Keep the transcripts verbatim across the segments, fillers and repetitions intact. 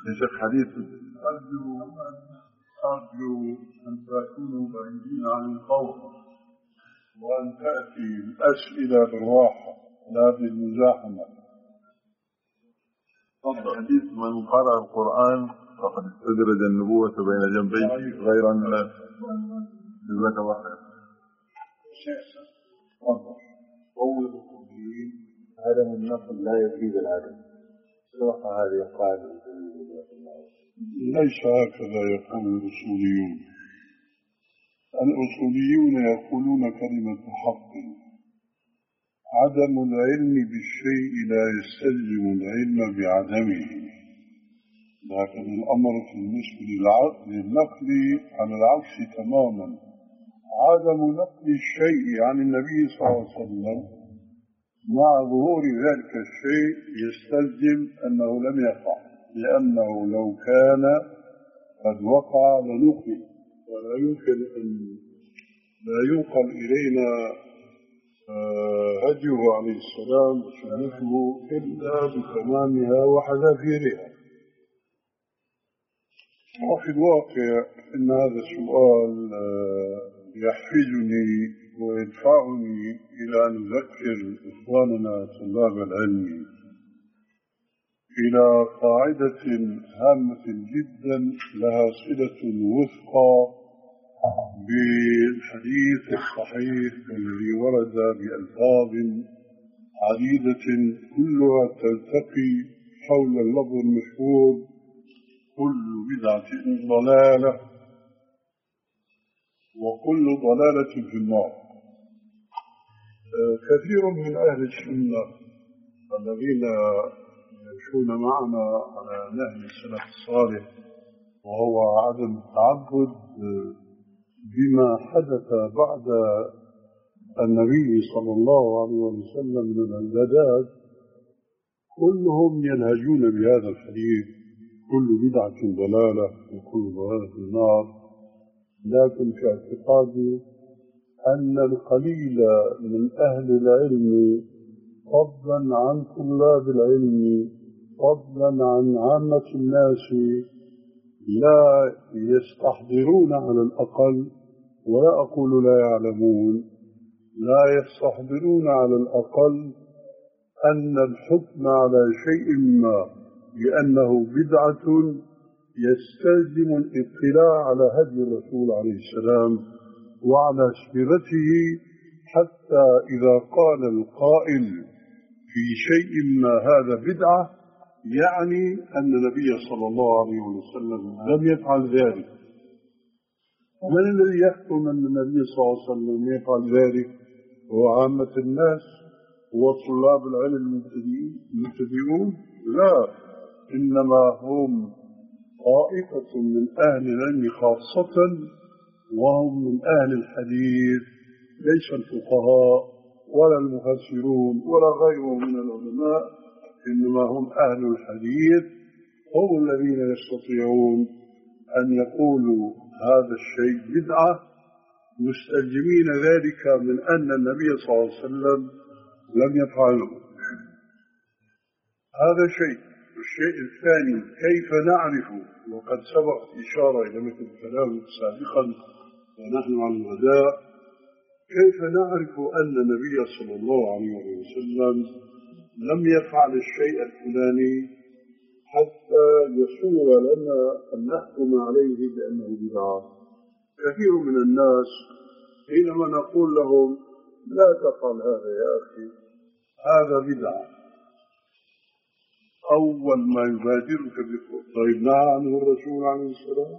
يا شيخ حديث أرجو أرجو أن تكونوا بعيدين عن الخوف وأن تأتي الأسئلة بالراحة لا بالمزاحمة. حديث من قرأ القرآن فقد استدرج النبوة بين جنبيه غير أن جزاك الله خير. قول الكليين عدم النقل لا يفيد العدم. صراحة هذه قاعدة ليس هكذا يقول الأصوليون. الأصوليون يقولون كلمة حق. عدم العلم بالشيء لا يستلزم العلم بعدمه، لكن الأمر بالنسبة للنقل على العكس تماما. عدم نقل الشيء عن النبي صلى الله عليه وسلم مع ظهور ذلك الشيء يستلزم أنه لم يقع، لأنه لو كان قد وقع لنقل، ولا يمكن أن لا ينقل إلينا هديه عليه السلام وسنته إلا بتمامها وحذافيرها. وفي الواقع إن هذا السؤال يحفزني ويدفعني إلى أن أذكر إخواننا طلاب العلم إلى قاعدة هامة جدا لها صلة وثقى بالحديث الصحيح الذي ورد بألفاظ عديدة كلها تلتقي حول اللفظ المشهور: كل بدعة ضلالة وكل ضلالة في النار. كثير من أهل السنة الذين يمشون معنا على نهج السلف الصالح وهو عدم التعبد بما حدث بعد النبي صلى الله عليه وسلم من العبادات، كلهم ينهجون بهذا الحديث: كل بدعة ضلالة وكل ضلالة في النار. لكن في اعتقادي أن القليل من أهل العلم فضلا عن طلاب العلم فضلا عن عامة الناس لا يستحضرون على الأقل، ولا أقول لا يعلمون، لا يستحضرون على الأقل أن الحكم على شيء ما لأنه بدعة يستلزم الاطلاع على هدي الرسول عليه السلام وعلى سيرته، حتى إذا قال القائل في شيء ما هذا بدعة يعني أن النبي صلى الله عليه وسلم لم يفعل ذلك. من الذي يحكم أن النبي صلى الله عليه وسلم يفعل ذلك؟ هو عامة الناس وطلاب العلم المبتدئون؟ لا، إنما هم طائفة من أهل العلم خاصة، وهم من أهل الحديث، ليس الفقهاء ولا المفسرون ولا غيرهم من العلماء، إنما هم أهل الحديث، هم الذين يستطيعون أن يقولوا هذا الشيء بدعة مستلزمين ذلك من أن النبي صلى الله عليه وسلم لم يفعله. هذا شيء. الشيء الثاني: كيف نعرف؟ وقد سبق إشارة إلى مثل الكلام سابقا ونحن على الغداء، كيف نعرف أن النبي صلى الله عليه وسلم لم يفعل الشيء الفلاني حتى يسوغ لنا أن نحكم عليه بأنه بدعة؟ كثير من الناس حينما نقول لهم لا تفعل هذا يا أخي هذا بدعة، أول ما يبادرك بقول طيب نهى عنه الرسول عليه السلام،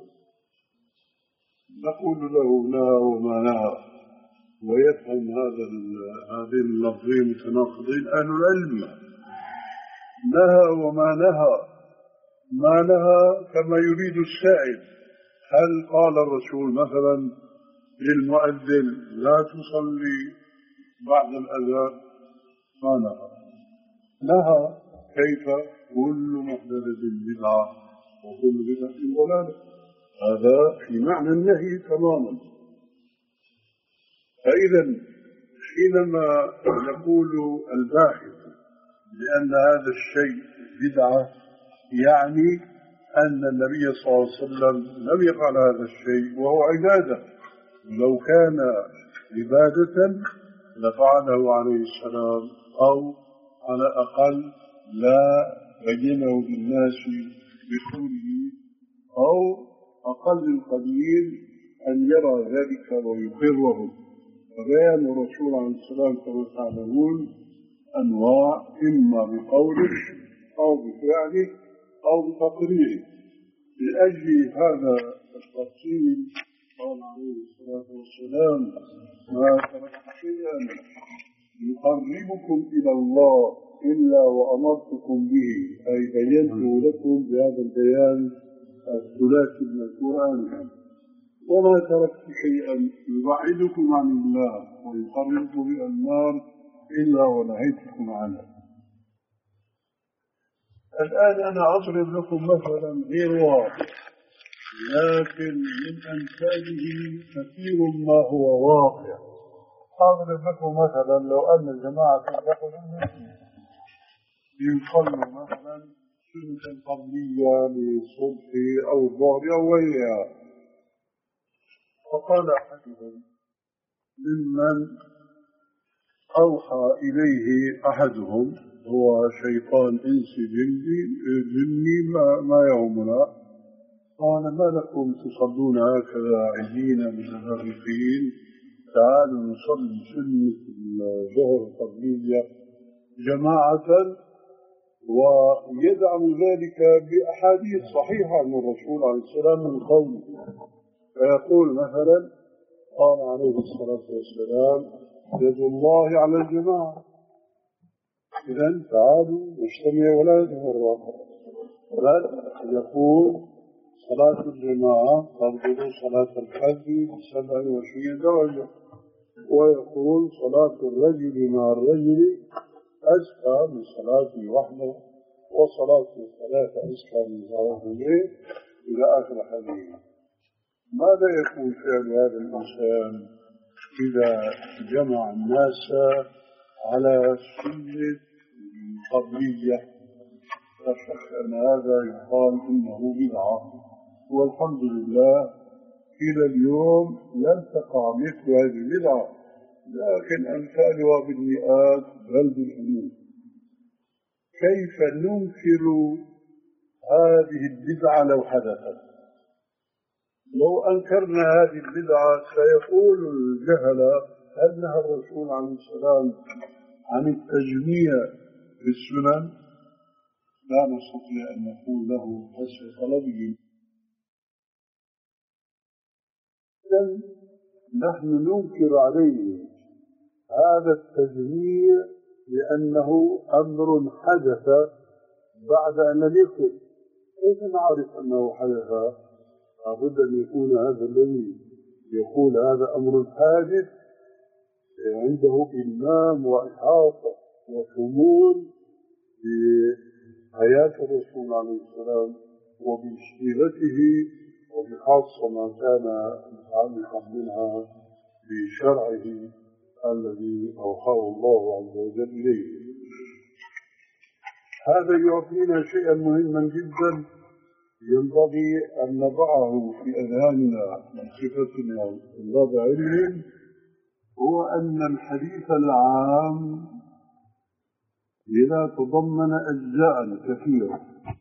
نقول له نهى وما نهى، ويفهم هذا هذين اللفظين متناقضين أهل العلم. نهى وما نهى، ما نهى كما يريد السائل. هل قال الرسول مثلا للمؤذن لا تصلي بعد الأذان؟ ما نهى. نهى كيف؟ كل محدثة بدعة وكل بدعة ضلالة. هذا في معنى النهي تماما. فإذا حينما نقول الباحث لأن هذا الشيء بدعة يعني أن النبي صلى الله عليه وسلم لم يفعل هذا الشيء وهو عبادة، لو كان عبادة لفعله عليه السلام، أو على الأقل لا بينه للناس بقوله، أو أقل القليل أن يرى ذلك ويقره. فبيان الرسول عليه السلام كما تعلمون أنواع، إما بقوله أو بفعله أو بتقريره. لأجل هذا التفصيل قال عليه الصلاة والسلام: ما تركت شيئا يقربكم إلى الله إلا وأمرتكم به، أي بينته لكم بهذا البيان الثلاثي من القرآن. وما تركت شيئا يبعدكم عن الله ويقربكم إلى النار إلا ونهيتكم عنه. الآن أنا أضرب لكم مثلا غير واضح، لكن من أمثاله كثير ما هو واقع. أضرب لكم مثلا لو أن الجماعة يصلوا مثلا سنة قبلية للصبح أو الظهر أو غيرها، فقال أحدهم ممن أوحى إليه أحدهم، هو شيطان إنسي جني, جني ما, ما يومنا، قال: ما لكم تصلون هكذا عيدين متفرقين؟ تعالوا نصلي سنة الظهر القبلية جماعة. ويدعم ذلك بأحاديث صحيحة من الرسول عليه السلام من قوله، فيقول مثلا: قال عليه الصلاة والسلام: يد الله على الجماعة، إذن تعالوا نجتمع ولا نتفرق. بل يقول: صلاة الجماعة تفضل صلاة الحج بسبع وعشرين درجة، ويقول: صلاة الرجل مع الرجل أزكى من صلاته وحده، وصلاة الثلاثة أزكى من صلاتين، إلى آخر الحديث. ماذا يكون فعل هذا الإنسان إذا جمع الناس على سنة قبلية؟ لا شك أن هذا يقال إنه بدعة، والحمد لله إلى اليوم لم تقع مثل هذه البدعة، لكن أمثالها بالمئات بل بالألوف. كيف ننكر هذه البدعة لو حدثت؟ لو أنكرنا هذه البدعة سيقول الجهلة: هل نهى الرسول عليه السلام عن التجميع في السنن؟ لا نستطيع أن نقول له حسب طلبه. نحن ننكر عليه هذا التجميع لأنه أمر حدث بعد أن لم يكن. كيف نعرف أنه حدث؟ لابد أن يكون هذا الذي يقول هذا أمر حادث عنده إلمام وإحاطة وشمول بحياة الرسول عليه السلام وبسيرته، وبخاصة ما كان متعلقا منها بشرعه الذي أوحاه الله عز وجل إليه. هذا يعطينا شيئا مهما جدا ينبغي أن نضعه في أذهاننا بصفتنا طلاب علم، هو أن الحديث العام إذا تضمن أجزاء كثيرة.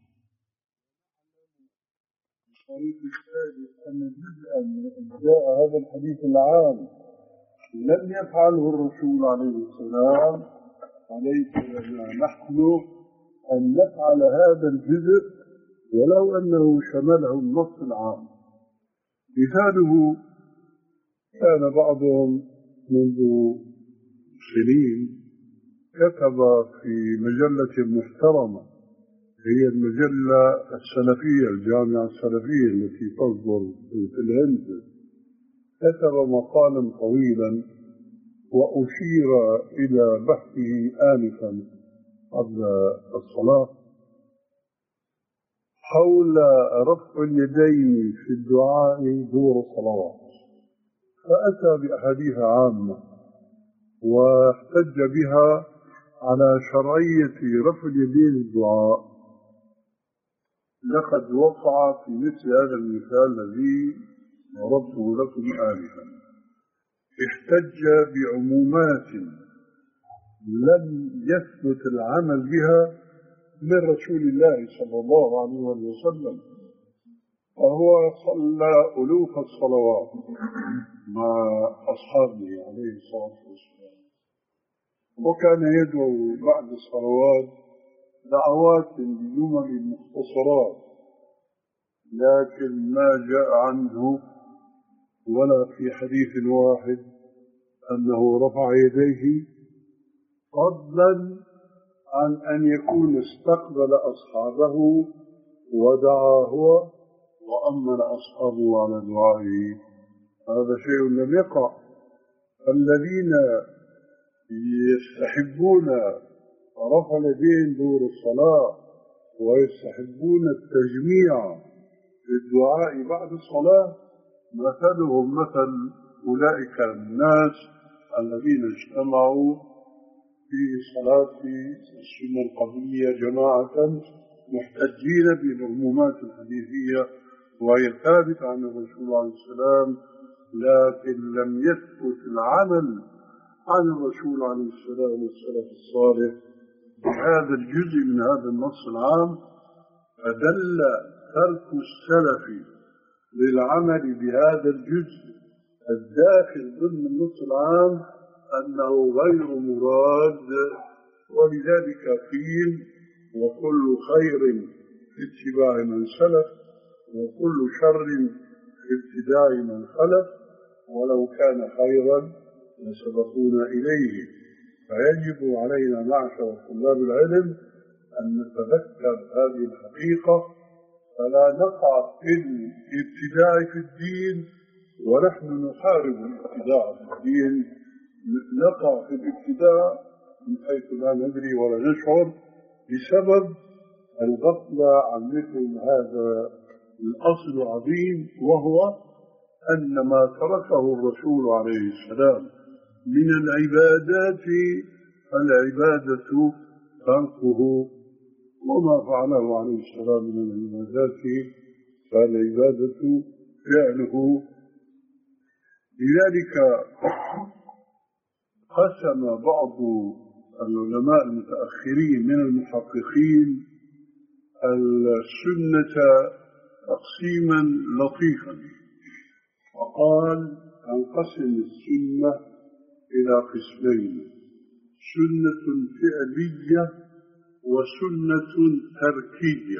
الطريق الثالث أن جزءا من أجزاء هذا الحديث العام لم يفعله الرسول عليه السلام، عليك لنا نحن أن نفعل هذا الجزء ولو أنه شمله النص العام. مثاله: كان بعضهم منذ سنين كتب في مجلة محترمة، هي المجلة السلفية، الجامعة السلفية التي تصدر في الهند، كتب مقالا طويلا وأشير إلى بحثه آنفا قبل الصلاة حول رفع اليدين في الدعاء دور الصلوات، فأتى بأحاديث عامة واحتج بها على شرعية رفع اليدين الدعاء، لقد وقع في مثل هذا المثال الذي ضربته لكم آنفا. احتج بعمومات لم يثبت العمل بها من رسول الله صلى الله عليه وسلم، وهو صلى ألوف الصلوات مع أصحابه عليه الصلاة والسلام، وكان يدعو بعد الصلوات دعوات بجمل مختصرات، لكن ما جاء عنه ولا في حديث واحد أنه رفع يديه، فضلا عن أن يكون استقبل أصحابه ودعا هو وأمن أصحابه على دعائه. هذا شيء لم يقع. الذين يستحبون رفع اليدين دور الصلاة ويستحبون التجميع في الدعاء بعد الصلاة مثلهم مثل أولئك الناس الذين اجتمعوا في صلاة السنة القبلية جماعة محتجين بالعمومات الحديثية وهي ثابتة عن الرسول عليه السلام، لكن لم يثبت العمل عن الرسول عليه السلام والسلف الصالح بهذا الجزء من هذا النص العام، فدل ترك السلف للعمل بهذا الجزء الداخل ضمن النص العام أنه غير مراد. ولذلك قيل: وكل خير في اتباع من سلف، وكل شر في ابتداع من خلف، ولو كان خيرا لسبقونا إليه. فيجب علينا معشر طلاب العلم أن نتذكر هذه الحقيقة، فلا نقع في الابتداع في الدين ونحن نحارب الابتداع في الدين، نقع في الابتداع من حيث لا ندري ولا نشعر بسبب الغفلة عن مثل هذا الأصل العظيم، وهو أن ما تركه الرسول عليه السلام من العبادات العبادة تركه، وما فعله عليه السلام من العبادات فالعبادة فعله. لذلك قسم بعض العلماء المتأخرين من المحققين السنة تقسيما لطيفا، وقال: انقسم السنة إلى قسمين: سنة فعلية وسنة تركية،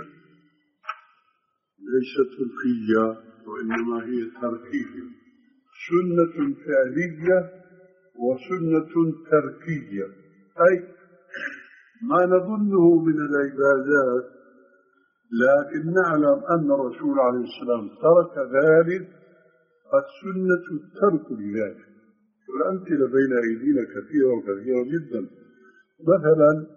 ليست خلقية وإنما هي تركية. سنة فعلية وسنة تركية، أي ما نظنه من العبادات لكن نعلم أن الرسول عليه السلام ترك ذلك، السنة الترك لذلك. والأمثلة بين أيدينا كثيرة وكثيرة جدا. مثلا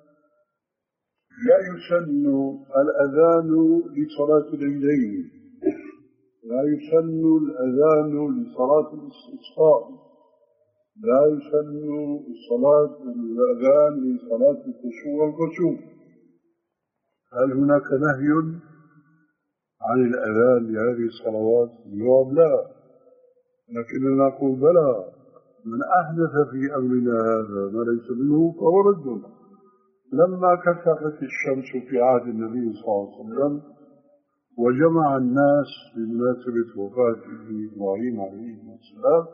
لا يسن الأذان لصلاة العيدين، لا يسن الأذان لصلاة الاستسقاء، لا يسن الصلاة الأذان لصلاة الكسوف والكسوف. هل هناك نهي عن الأذان لهذه الصلوات؟ الجواب لا، لكننا نقول بلى، من أحدث في أمرنا هذا ما ليس منه فهو رد. لما كسفت الشمس في عهد النبي صلى الله عليه وسلم وجمع الناس بمناسبة وفاة إبراهيم عليه السلام،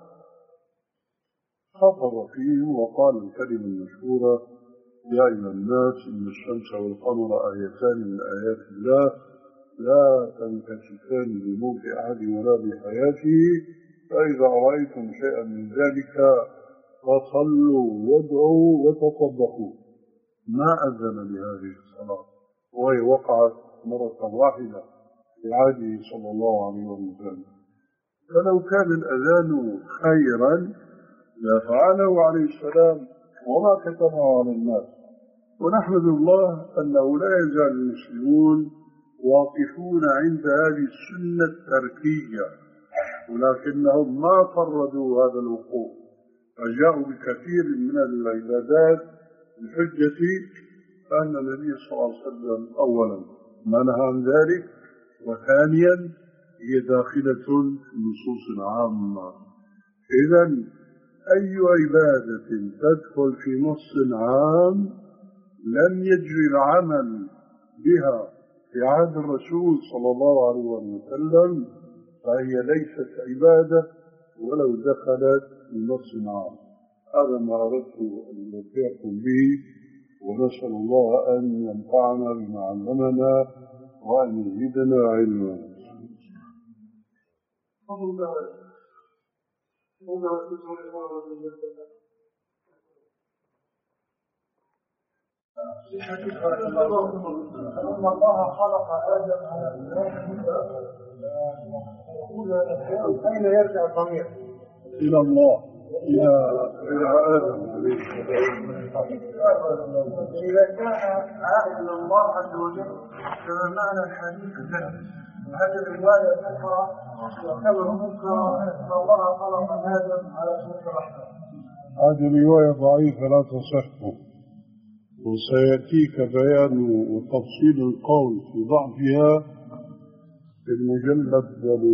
خطب فيهم وقال الكلمة المشهورة: يا أيها الناس إن الشمس والقمر آيتان من آيات الله لا تنكسفان لموت أحد ولا بحياته، فإذا رأيتم شيئا من ذلك فصلوا وادعوا وتصدقوا. ما أذن لهذه الصلاة، وهي وقعت مرة واحدة في عهده صلى الله عليه وسلم. فلو كان الأذان خيرا لفعله عليه السلام وما كتبه على الناس. ونحمد الله أنه لا يزال المسلمون واقفون عند هذه السنة التركية، ولكنهم ما فردوا هذا الوقوف، فجاءوا بكثير من العبادات بحجة أن النبي صلى الله عليه وسلم أولا ما نهى عن ذلك. وثانيا هي داخلة في نصوص عامة. إذا أي عبادة تدخل في نص عام لم يجري العمل بها في عهد الرسول صلى الله عليه وسلم فهي ليست عبادة ولو دخلت في نص عام. هذا ما أردت أن أذكركم به، ونسأل الله أن ينفعنا بما علمنا وأن يزيدنا علما. أن الله خلق آدم على أين يرجع الضمير؟ إلى الله، إلى إلى آدم. إذا كان عائد إلى الله عز وجل كما معنى الحديث ذلك، هذه الرواية الأخرى يعتبر منكرا أن الله خلق آدم على سورة الرحمن. هذه رواية ضعيفة لا تصح، وسيأتيك بيان وتفصيل القول في ضعفها في المجلد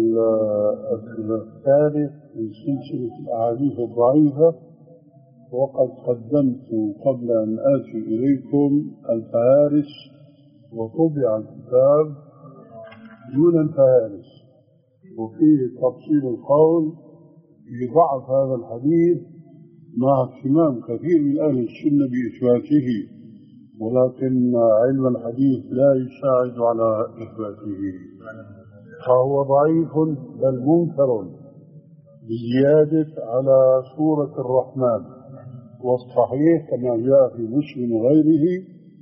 الثالث من سلسلة الأحاديث الضعيفة. وقد قدمت قبل أن آتي إليكم الفهارس، وطبع الكتاب دون الفهارس، وفيه تفصيل القول في ضعف هذا الحديث مع اهتمام كثير من أهل السنة بإثباته، ولكن علم الحديث لا يساعد على إثباته، فهو ضعيف بل منكر بزيادة على سورة الرحمن. والصحيح كما جاء في مسلم وغيره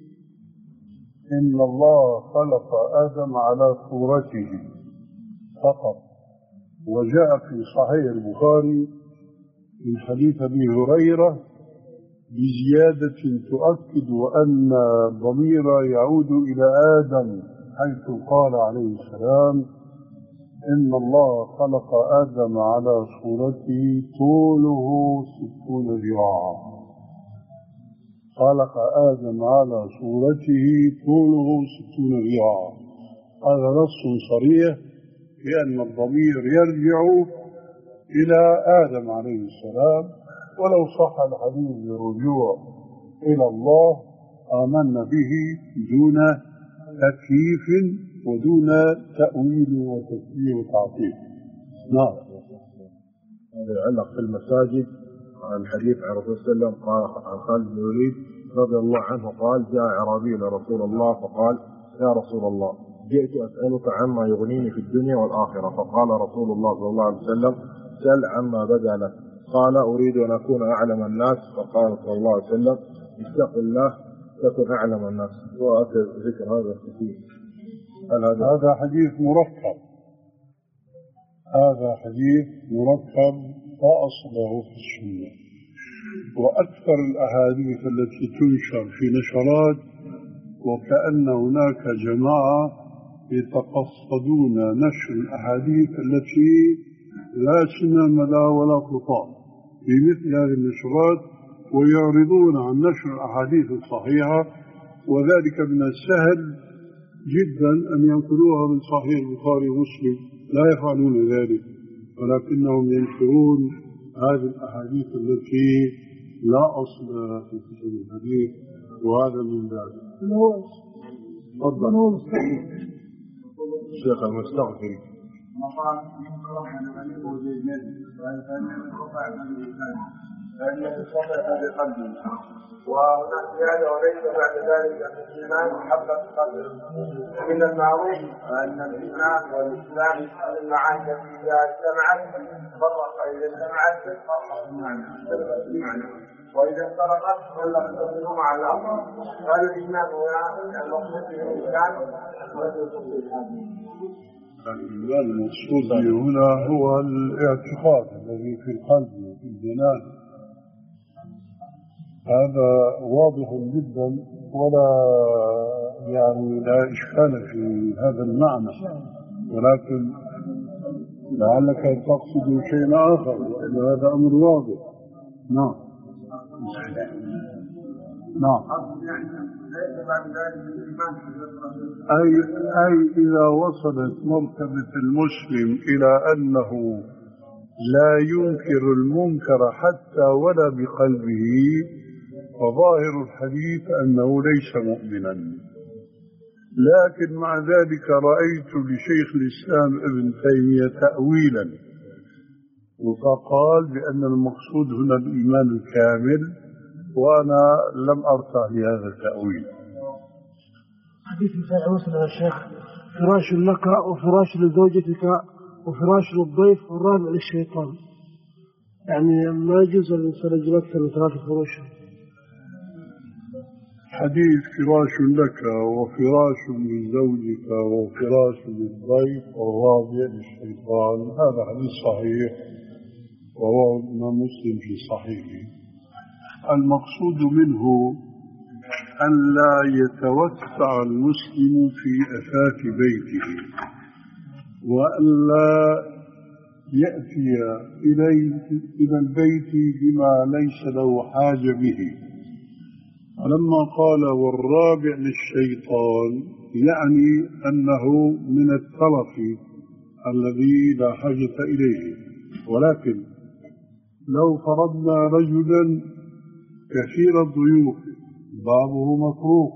إن الله خلق آدم على صورته فقط. وجاء في صحيح البخاري من حديث أبي هريرة بزيادة تؤكد أن الضمير يعود إلى آدم، حيث قال عليه السلام إن الله خلق آدم على صورته طوله ستون ذراعا. خلق آدم على صورته طوله ستون ذراعا. هذا نص صريح بأن الضمير يرجع إلى آدم عليه السلام، ولو صح الحديث بالرجوع إلى الله آمنا به دون تكييف ودون تأويل وتفسير وتعطيل. نعم. هذا يعلق في المساجد عن الحديث عن الرسول صلى الله عليه وسلم قال عن خالد بن الوليد رضي الله عنه قال جاء أعرابي إلى رسول الله فقال يا رسول الله جئت أسألك عما يغنيني في الدنيا والآخرة. فقال رسول الله صلى الله عليه وسلم سل عما بدا لك. قال أريد أن أكون أعلم الناس. فقال صلى الله عليه وسلم اتق الله تكن أعلم الناس. وأتى ذكر هذا كثير. هذا هذا حديث مركب، هذا حديث مركب وأصله في السنة. وأكثر الأحاديث التي تنشر في نشرات وكأن هناك جماعة يتقصدون نشر الأحاديث التي لا سمام لها ولا خطاب في مثل هذه النشرات، ويعرضون عن نشر الأحاديث الصحيحة، وذلك من السهل جدا أن ينقلوها من صحيح البخاري ومسلم. لا يفعلون ذلك، ولكنهم ينشرون هذه الأحاديث التي لا أصل في كتب الحديث، وهذا من ذلك. تفضل الشيخ المستغفري. فإن يستطيع بقلبه وهناك زيادة وليس بعد ذلك أن الإيمان محبة قلبه. ومن المعروف أن الإيمان والإسلام المعاني التي إذا اجتمعت فرق، إذا اجتمعت فرق المعنى، وإذا افترقت فلم تكن مع الأمر. هذا الإيمان هو المقصود به الإنسان والمقصود به الإيمان. المقصود هنا هو الاعتقاد الذي في القلب وفي الجنان. هذا واضح جدا ولا يعني لا إشكال في هذا المعنى، ولكن لعلك تقصد شيء آخر، وإن هذا أمر واضح. نعم نعم. ليس بعد ذلك الإيمان. أي, أي إذا وصلت مرتبة المسلم إلى أنه لا ينكر المنكر حتى ولا بقلبه، فظاهر الحديث أنه ليس مؤمنا. لكن مع ذلك رأيت لشيخ الإسلام ابن تيمية تأويلا، فقال بأن المقصود هنا الإيمان الكامل، وأنا لم أرتاح لهذا التأويل. حديث مثال مسلم يا شيخ: فراش لك وفراش لزوجتك وفراش للضيف والرابع للشيطان. يعني ما يجوز الإنسان يجب أكثر من ثلاث فروش. حديث فراش لك وفراش لزوجك وفراش للضيف والرابع للشيطان، هذا حديث صحيح ورواه الإمام مسلم في صحيحه. المقصود منه أن لا يتوسع المسلم في أثاث بيته، وأن لا يأتي إليه إلى البيت بما ليس له حاجة به. ولما قال والرابع للشيطان يعني أنه من الترف الذي لا حاجة إليه. ولكن لو فرضنا رجلا كثير الضيوف بابه مطروق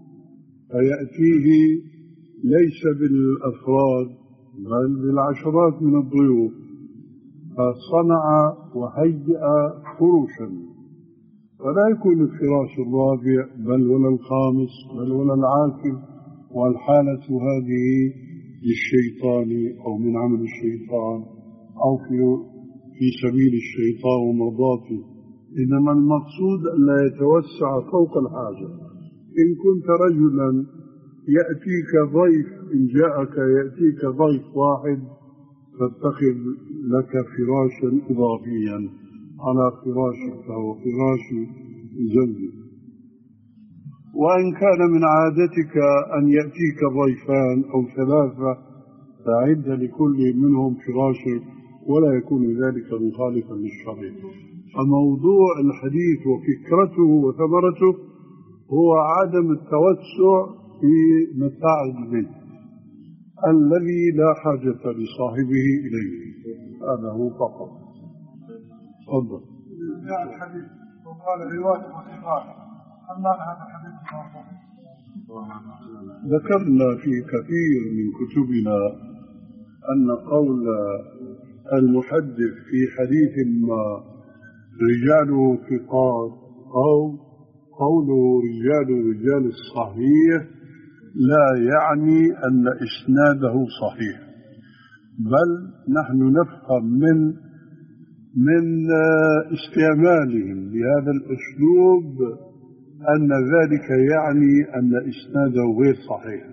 فيأتيه ليس بالأفراد بل بالعشرات من الضيوف، فصنع وهيئ فرشا، فلا يكون الفراش الرابع بل ولا الخامس بل ولا العاشر، والحالة هذه للشيطان أو من عمل الشيطان أو في, في سبيل الشيطان ومرضاته. إنما المقصود أن لا يتوسع فوق الحاجة. إن كنت رجلا يأتيك ضيف، إن جاءك يأتيك ضيف واحد فاتخذ لك فراشا إضافيا على فراشك وفراش زوجك. وإن كان من عادتك أن يأتيك ضيفان أو ثلاثة فأعد لكل منهم فراشا، ولا يكون ذلك مخالفا للشرع. فموضوع الحديث وفكرته وثمرته هو عدم التوسع في متاع البيت الذي لا حاجة لصاحبه إليه، هذا هو فقط. تفضل. جاء الحديث وقال رواية وثقات، هل معنى هذا الحديث موضوع؟ ذكرنا في كثير من كتبنا أن قول المحدث في حديث ما رجاله ثقات أو قوله رجال رجال الصحيح لا يعني أن إسناده صحيح، بل نحن نفهم من من استعمالهم بهذا الأسلوب أن ذلك يعني أن إسناده غير صحيح.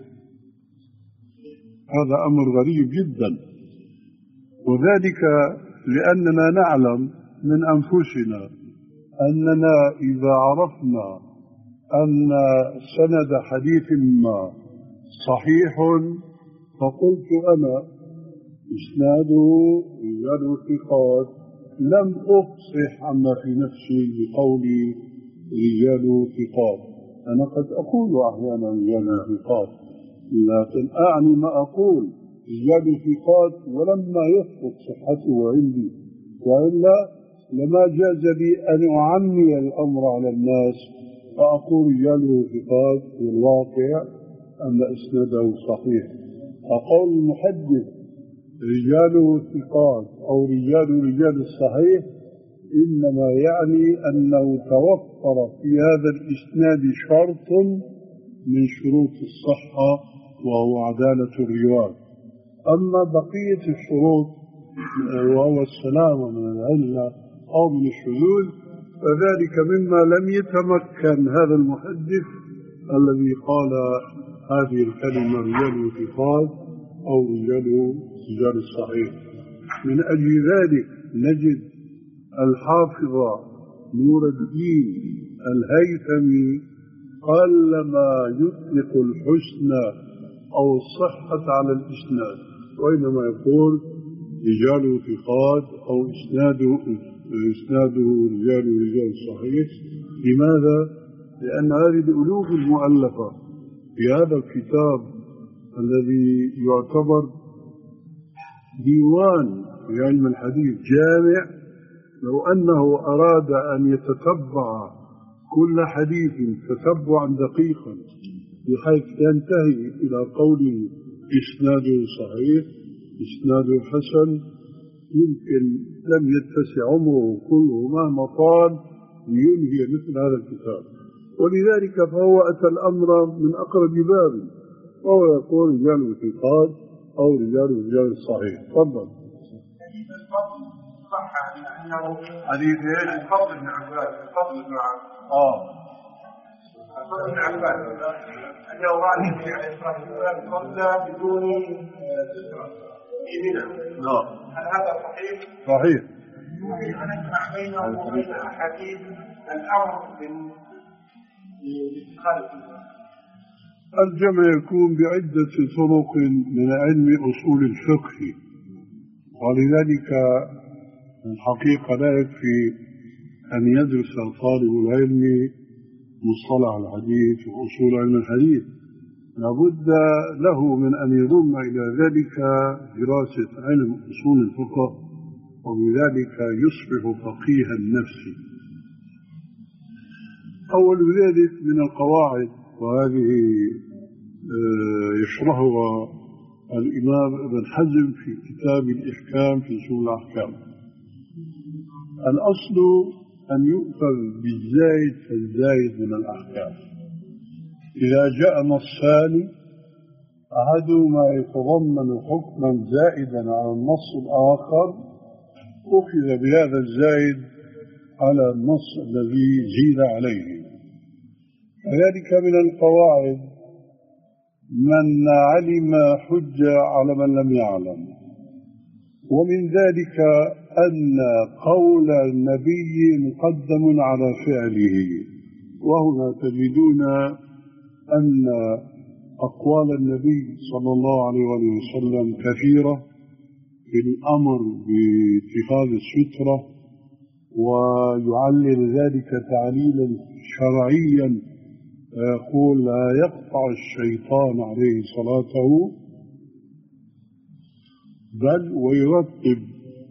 هذا أمر غريب جدا، وذلك لأننا نعلم من أنفسنا أننا إذا عرفنا أن سند حديث ما صحيح فقلت أنا إسناده رجال ثقات، لم أفصح عما في نفسي بقولي رجال ثقات. أنا قد أقول أحيانا رجال ثقات، لكن أعني ما أقول رجال ثقات ولما يثبت صحته عندي، وإلا لما جاز لي أن أعمي الأمر على الناس فأقول رجال ثقات والواقع أن إسناده صحيح. أقول المحدث رجال ثقات أو رجال رجال الصحيح إنما يعني أنه توفر في هذا الإسناد شرط من شروط الصحة وهو عدالة الرواية. أما بقية الشروط وهو السلامة من العلة أو من الشذوذ فذلك مما لم يتمكن هذا المحدث الذي قال هذه الكلمة رجال ثقات أو رجال رجال الصحيح. من أجل ذلك نجد الحافظ نور الدين الهيثمي قلما يطلق الحسن أو الصحة على الإسناد، وإنما يقول رجال ثقات أو إسناده إسناده رجال رجال صحيح. لماذا؟ لأن هذه الألوف المؤلفة في هذا الكتاب الذي يعتبر ديوان في علم الحديث جامع، لو أنه أراد أن يتتبع كل حديث تتبعا دقيقا بحيث ينتهي إلى قوله إسناده صحيح إسناده حسن، يمكن لم يتسع عمره كله مهما طال لينهي مثل هذا الكتاب. ولذلك فهو أتى الأمر من أقرب باب، وهو يقول رجال الثقات أو رجال رجال الصحيح. تفضل. حديث ايش؟ الفضل بن عباس الفضل بن عباس اه الفضل بن عباس انه قال النبي عليه الصلاه والسلام صلى بدون ستره في منى. نعم. هل هذا صحيح؟ صحيح. يمكن ان نجمع بينه وبين احاديث الامر بالاتخاذ الجمع يكون بعدة طرق من علم أصول الفقه، ولذلك الحقيقة لا يكفي أن يدرس طالب العلم مصطلح الحديث وأصول علم الحديث، لابد له من أن يضم إلى ذلك دراسة علم أصول الفقه، وبذلك يصبح فقيها النفس. أول ذلك من القواعد، وهذه يشرحها الإمام ابن حزم في كتاب الإحكام في أصول الأحكام. الأصل أن يؤخذ بالزايد فالزايد من الأحكام. إذا جاء نصان أحدهما يتضمن حكما زائدا على النص الآخر أخذ بهذا الزايد على النص الذي زيد عليه. كذلك من القواعد من علم حجة على من لم يعلم، ومن ذلك أن قول النبي مقدم على فعله، وهنا تجدون أن أقوال النبي صلى الله عليه وسلم كثيرة في الأمر باتخاذ السترة، ويعلل ذلك تعليلا شرعيا، يقول لا يقطع الشيطان عليه صلاته، بل ويرتب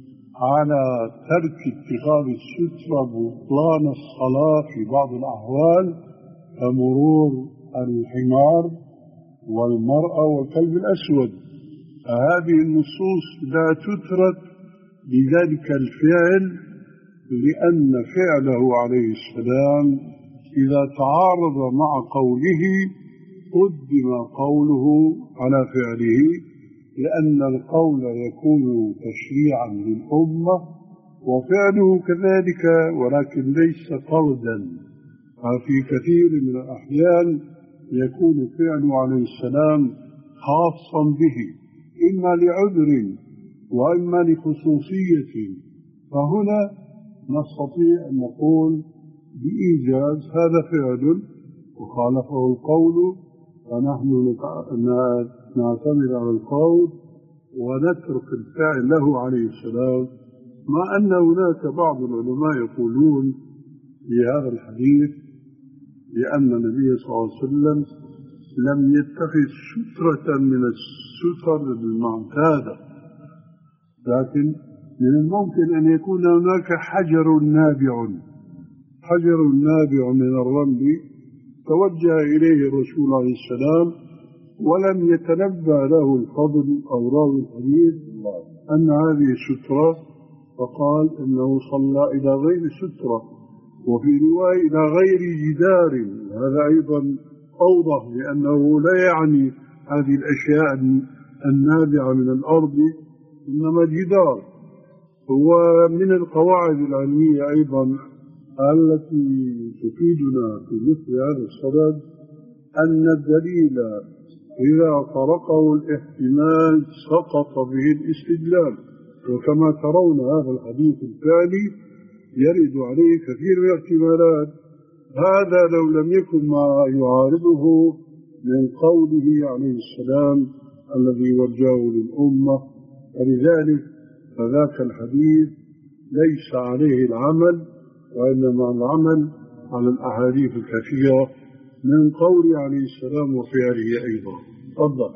على ترك اتخاذ السترة بطلان الصلاة في بعض الأحوال كمرور الحمار والمرأة والكلب الأسود. هذه النصوص لا تترك بذلك الفعل، لأن فعله عليه السلام إذا تعارض مع قوله قدم قوله على فعله، لأن القول يكون تشريعا للأمة وفعله كذلك، ولكن ليس فردا. ففي كثير من الأحيان يكون فعله عليه السلام خاصا به، إما لعذر وإما لخصوصية، فهنا نستطيع أن نقول بإيجاز هذا فعل وخالفه القول، ونحن نعتمد على القول ونترك الفعل له عليه السلام، مع أن هناك بعض العلماء يقولون في هذا الحديث لأن النبي صلى الله عليه وسلم لم يتخذ سترة من الستر المعتادة، لكن من الممكن أن يكون هناك حجر نابع حجر نابع من الرمل توجه إليه الرسول عليه السلام ولم يتنبه له الفضل أو راوي الحديث أن هذه سترة، فقال إنه صلى إلى غير سترة، وفي رواية إلى غير جدار. هذا أيضا أوضح، لأنه لا يعني هذه الأشياء النابعة من الأرض، إنما الجدار. ومن القواعد العلمية أيضا التي تفيدنا في مثل هذا الصدد أن الدليل إذا طرقه الاحتمال سقط به الاستدلال، وكما ترون هذا الحديث التالي يرد عليه كثير من الاحتمالات. هذا لو لم يكن ما يعارضه من قوله عليه السلام الذي وجهه للأمة، ولذلك فذاك الحديث ليس عليه العمل، وإنما العمل على الأحاديث الكثيرة من قوله عليه السلام وفعله أيضا. تفضل.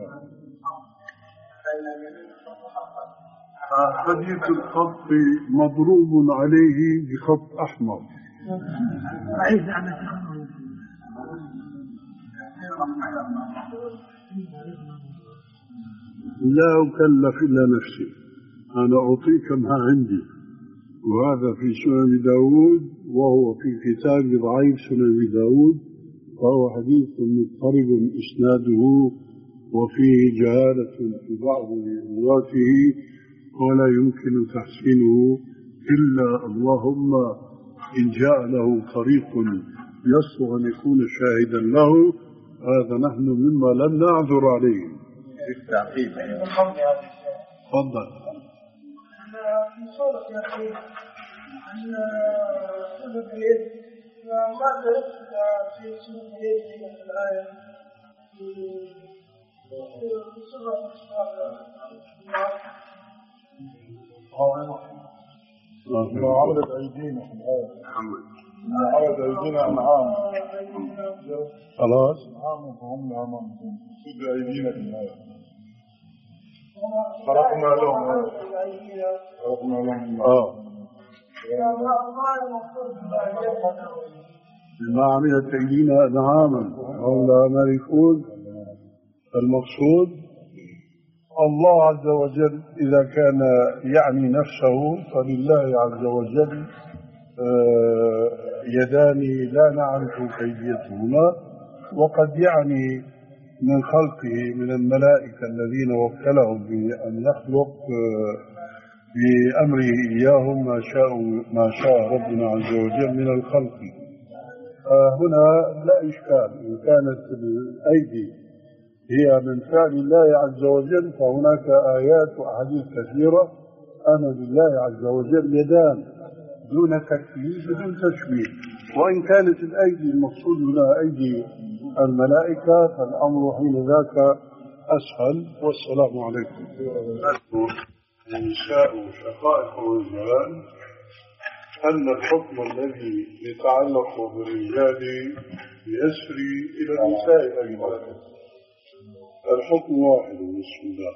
حديث الخط مضروب عليه بخط أحمر. لا أكلف إلا نفسي، أنا أعطيك ما عندي، وهذا في سنن داود، وهو في كتاب ضعيف سنن داود، وهو حديث مضطرب إسناده وفيه جهالة في بعض رواته ولا يمكن تحسينه إلا اللهم إن جاء له طريق يصلح أن يكون شاهدا له، هذا نحن مما لم نعذر عليه. بالتعقيب. تفضل. في سورة ياسين أن سورة اليد ما درست في سورة اليد في الآية في سورة وعرضت أيدينا في الآية. عرضت أيدينا أنعام. خلاص. أنعام فهم لها منصوب. سد أيدينا في الآية. خلقنا لهم. خلقنا لهم. آه. بما عملت أيدينا أنعاما وهم لها مالكون. المقصود الله عز وجل إذا كان يعني نفسه فلله عز وجل يدان لا نعرف كيفيتهما، وقد يعني من خلقه من الملائكة الذين وكلهم بأن يخلق بأمره إياهم ما شاء ما شاء ربنا عز وجل من الخلق. هنا لا إشكال، إن كانت الأيدي هي من فعل الله عز وجل فهناك آيات وأحاديث كثيرة أن لله عز وجل يدان دون تكفير بدون تشبيه. وإن كانت الأيدي المقصود منها أيدي الملائكة فالأمر حين ذاك أسهل. والسلام عليكم. النساء شقائق الرجال، أن الحكم الذي يتعلق بالرجال يسري إلى النساء أيضا. الحكم واحد. بسم الله.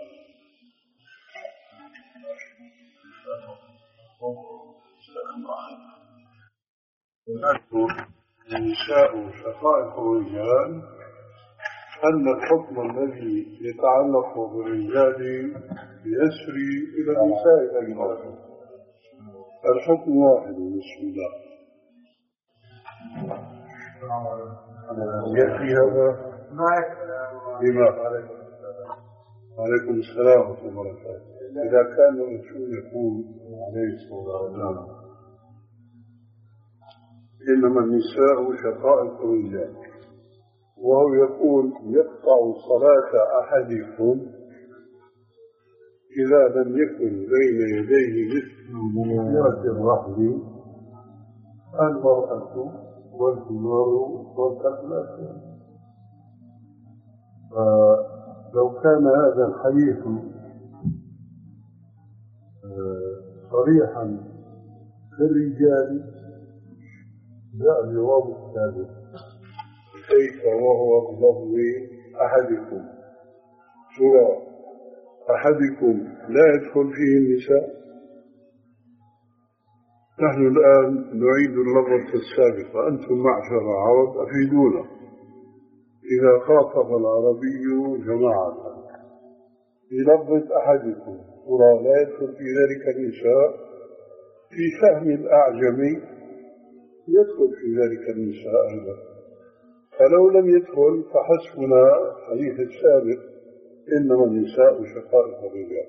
النساء شقائق الرجال، أن الحكم الذي يتعلق بالرجال يسري إلى النساء أيضا. الحكم واحد. بسم الله. يكفي هذا؟ بما عليكم السلام ورحمة الله وبركاته. إذا كان الرسول يقول عليه الصلاة والسلام إنما النساء شقائق الرجال، وهو يقول يقطع صلاة أحدكم إذا لم يكن بين يديه مثل منيرة الرحل المرأة والحمار والكلب. فلو كان هذا الحديث صريحا في الرجال جاء الجواب الثالث كيف وهو بلفظ أحدكم. سورة أحدكم لا يدخل فيه النساء. نحن الآن نعيد اللفظة السابقة. أنتم معشر عرب أفيدونا. إذا خاطب العربي جماعة بلفظة أحدكم سورة لا يدخل في ذلك النساء، في فهم الأعجمي يدخل في ذلك النساء أيضا. فلو لم يدخل فحسبنا حديث السابق إنما النساء شقائق الرجال.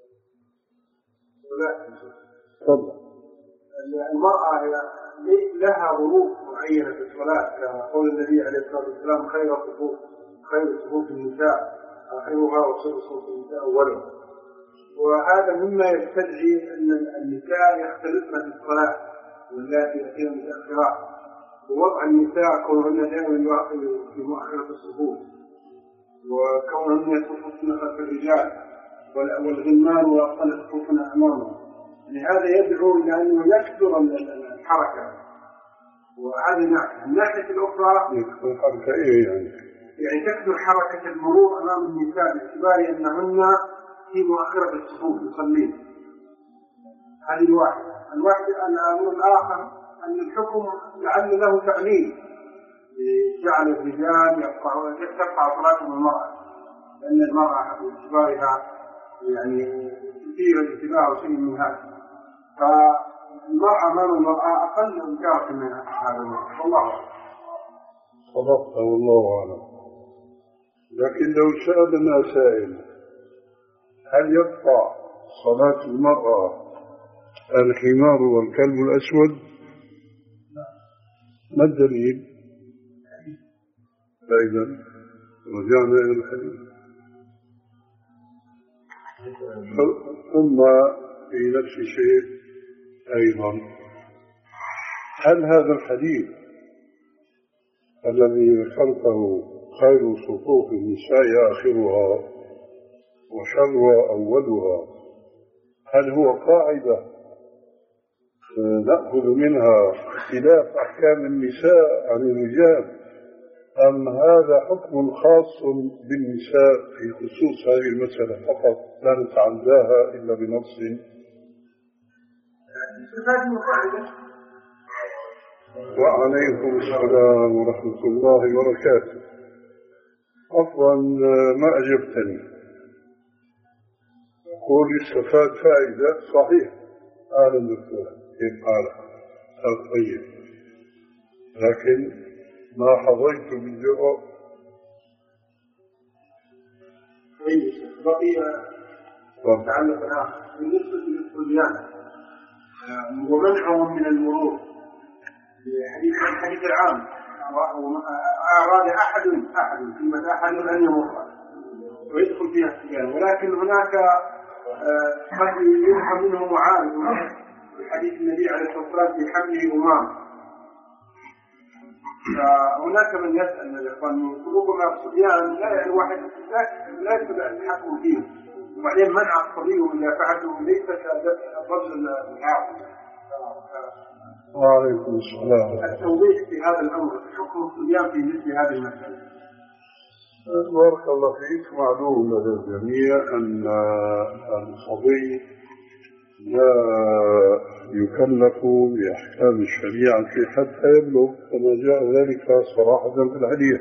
تفضل. المرأة لها ظروف معينة في الصلاة، كما قول النبي عليه الصلاة والسلام خير صفوف خير صفوف النساء آخرها وشر صفوف النساء أولها. وهذا مما يستدعي أن النساء يختلفن في الصلاة واللاتي يأتين متأخرات، ووضع النساء كونهن دائما في مؤخرة الصفوف، وكونهن يصففن خلف الرجال والغلمان وأقل صفوفنا أمامهم. لهذا يدعو إلى أنه يكثر الحركة وهذه ناحية. الناحية الأخرى يكثر حركة إيه يعني؟ يعني تكثر حركة المرور أمام النساء باعتبار أنهن في مؤخرة الصفوف يصلين. هذه الواحدة. الواحدة الأمر الآخر أن الحكم لعل له تعليل جعل الرجال يقطعون تقطع صلاتهم المرأة، لأن المرأة باعتبارها يعني فيها الاعتبار شيء من هذا، فالمرأة أمام المرأة أقل إنكار من هذا الوقت. والله صدقت والله أعلم. لكن لو سألنا سائل هل يقطع صلاة المرأة الحمار والكلب الأسود؟ ما الدليل؟ فإذا رجعنا إلى الحديث. ثم في نفس الشيء أيضا، هل هذا الحديث الذي ذكرته خير صفوف النساء آخرها وشرها أولها، هل هو قاعدة نأخذ منها اختلاف أحكام النساء عن الرجال، أم هذا حكم خاص بالنساء في خصوص هذه المسألة فقط لا نتعداها إلا بنص؟ وعليكم السلام ورحمة الله وبركاته. عفوا ما أجبتني. قول استفاد فائدة صحيح. أهلا دكتور، كيف حالك؟ طيب، لكن ما حظيت بالجواب. بقي تعلق آخر بالنسبة للصبيان ومنعهم من المرور حديث الحديث العام، أراد أحد أحد في أحد أن يمر ويدخل فيها الصبيان، ولكن هناك قد يفهم منه معارض حديث النبي عليه الصلاة والسلام في حمله أمام. فهناك من يسأل من الإخوان ربما الصبيان لا يعني واحد لا يستطيع التحكم فيه، وبعدين منع الصبي من فعله ليس كضرب الحاكم. وعليكم السلام. التوضيح في هذا الأمر، حكم الصبيان في مثل هذه المسألة. بارك الله فيك. معلوم لدى الجميع أن الصبي لا يكلف بأحكام الشريعة حتى يبلغ، كما جاء ذلك صراحة في الحديث،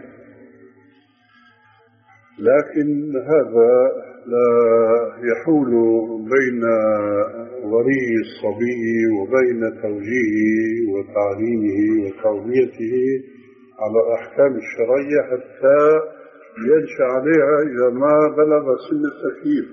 لكن هذا لا يحول بين ولي الصبي وبين توجيهه وتعليمه وتربيته على الأحكام الشرعية حتى ينشأ عليها إذا ما بلغ سن التكليف.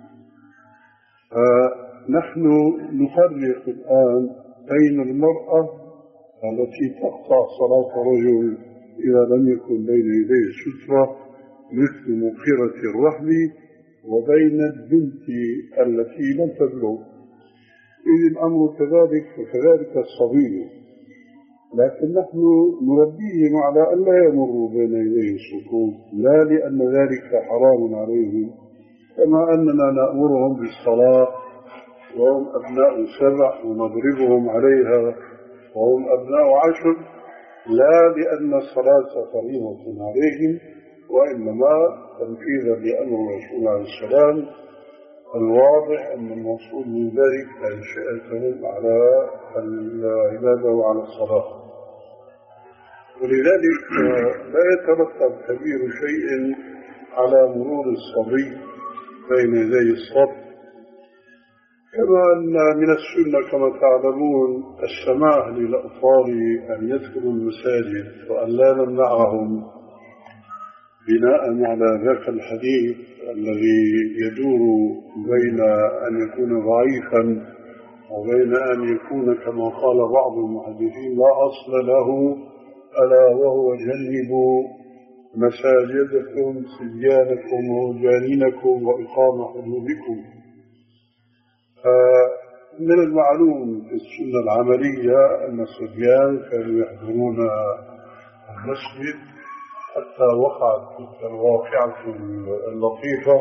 نحن نفرق الآن بين المرأة التي تقطع صلاة الرجل إذا لم يكن بين يديه سترة مثل مؤخرة الرحل، وبين البنت التي لم تبلغ، إذ الأمر كذلك وكذلك الصبي، لكن نحن نربيهم على أن لا يمروا بين يديه الصفوف، لا لأن ذلك حرام عليهم، كما أننا نأمرهم بالصلاة وهم أبناء سبع ونضربهم عليها وهم أبناء عشر، لا لأن الصلاة فريضة عليهم، وإنما تنفيذا لأمر الرسول عليه السلام الواضح أن المقصود من ذلك تنشئتهم على العبادة وعلى الصلاة. ولذلك لا يترتب كبير شيء على مرور الصبي بين يدي الصف، كما أن من السنة كما تعلمون السماح للأطفال أن يدخلوا المساجد وأن لا نمنعهم، بناء على ذاك الحديث الذي يدور بين أن يكون ضعيفا وبين أن يكون كما قال بعض المحدثين لا أصل له، ألا وهو جنبوا مساجدكم صبيانكم وجانينكم وإقام حدودكم. من المعلوم في السنة العملية أن الصبيان كانوا يحضرون المسجد حتى وقعت تلك الواقعة اللطيفة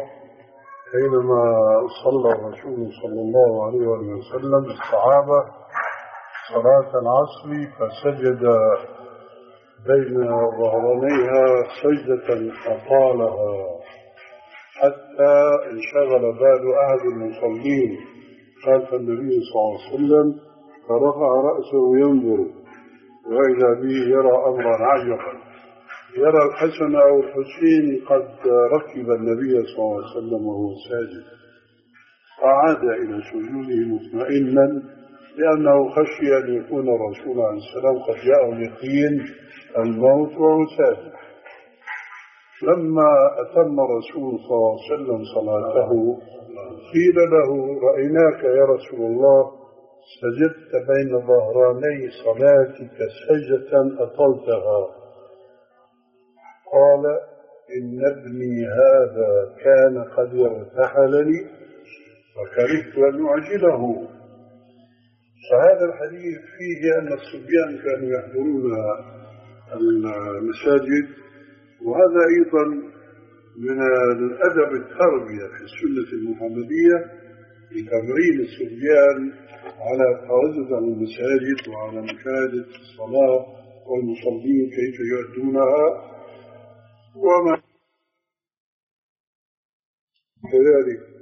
حينما صلى الرسول صلى الله عليه وسلم الصحابة صلاة العصر فسجد بين ظهرانيها سجدة أطالها حتى انشغل بال أحد المصلين خلف النبي صلى الله عليه وسلم، فرفع رأسه ينظر وإذا به يرى أمرا عجبا، يرى الحسن أو الحسين قد ركب النبي صلى الله عليه وسلم وهو ساجد، فعاد إلى سجوده مطمئنا لأنه خشي أن يكون الرسول عليه السلام قد جاءه اليقين الموت وهو ساجد. لما أتم الرسول صلى الله عليه وسلم صلاته قيل له: رأيناك يا رسول الله سجدت بين ظهراني صلاتك سجدة أطلتها. قال: إن ابني هذا كان قد ارتحلني فكرهت أن أعجله. فهذا الحديث فيه أن الصبيان كانوا يحضرون المساجد، وهذا أيضا من الأدب التربية في السنة المحمدية لتمرين الصبيان على التردد على المساجد وعلى مشاهدة الصلاة والمصلين كيف يؤدونها، وما كذلك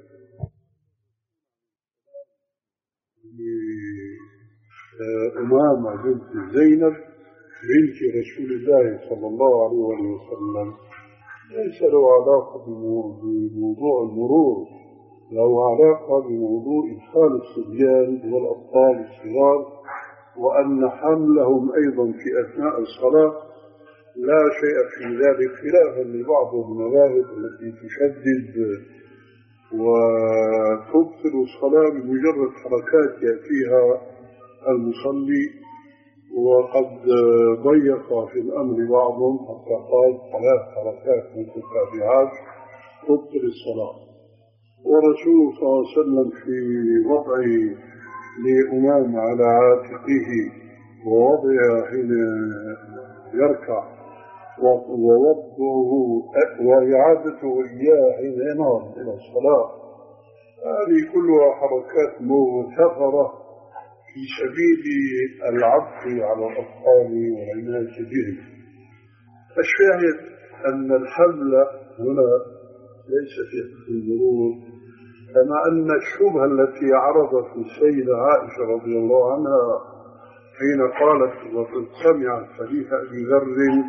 أمامة بنت زينب بنت رسول الله صلى الله عليه وسلم ليس له علاقة بموضوع المرور، له علاقة بموضوع إدخال الصبيان والأطفال الصغار، وأن حملهم أيضا في أثناء الصلاة لا شيء في ذلك، خلافا لبعض المذاهب التي تشدد وتبطل الصلاة بمجرد حركات يأتيها المصلي، وقد ضيق في الأمر بعضهم حتى قال ثلاث حركات متتابعات تبطل الصلاة. والرسول صلى الله عليه وسلم في وضعه لأمام على عاتقه ووضعه حين يركع ووضعه وإعادته إياه حين ينهض إلى الصلاة، هذه كلها حركات مغتفرة في سبيل العطف على الأطفال والعناية بهم. الشاهد أن الحمل هنا ليس في المرور، كما أن الشبهة التي عرضت السيدة عائشة رضي الله عنها حين قالت وقد سمعت حديث أبي ذر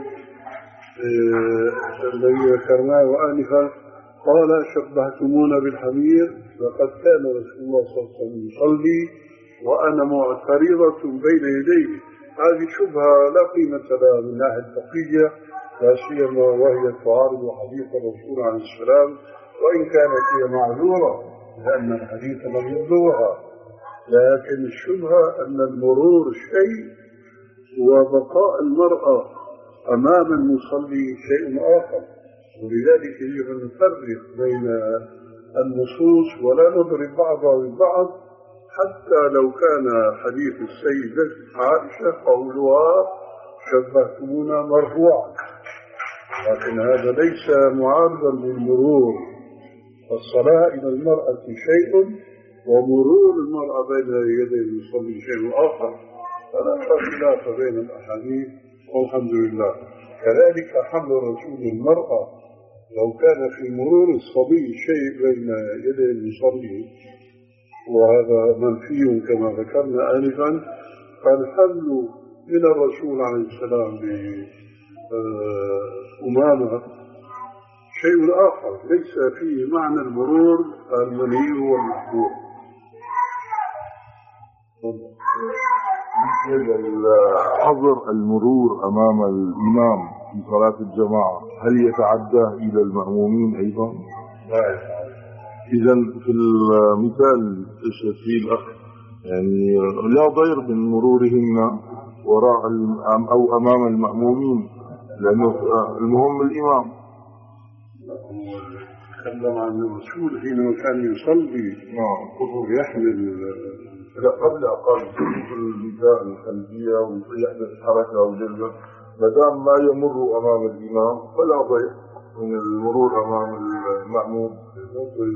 الذي ذكرناه آنفا قال: شبهتمونا بالحمير، لقد كان رسول الله صلى الله عليه وسلم يصلي وأنا معترضة بين يديه. هذه شبهة لا قيمة لها من ناحية التقية، لا سيما وهي تعارض حديث الرسول عليه السلام، وإن كانت هي معذورة لأن الحديث لم يبلغها، لكن الشبهة أن المرور شيء وبقاء المرأة أمام المصلي شيء آخر، ولذلك يجب أن نفرق بين النصوص ولا نضرب بعضها ببعض، حتى لو كان حديث السيدة عائشة قولها شبهتمونا مرفوعا، لكن هذا ليس معارضا للمرور. الصلاة إلى المرأة شيء ومرور المرأة بين يدي المصلي شيء آخر، فلا خلاف بين الأحاديث والحمد لله. كذلك حمل الرسول المرأة لو كان في مرور الصبي شيء بين يدي المصلي، وهذا منفي كما ذكرنا آنفا، فالحمل من الرسول عليه السلام بأمامة شيء آخر ليس فيه معنى المرور المنهي والمحظور. حظر المرور أمام الإمام في صلاة الجماعة هل يتعدى إلى المأمومين أيضا؟ لا يتعدى. إذن في المثال فيه الأخ يعني لا ضير من مرورهن وراء أو أمام المأمومين، لأنه المهم الإمام. تكلم عن الرسول حينما كان يصلي نعم يحمل لا قبل أقام في النداء الخلفية ويحدث حركة أو جلبة، ما دام ما يمر أمام الإمام فلا ضير من المرور أمام المأموم.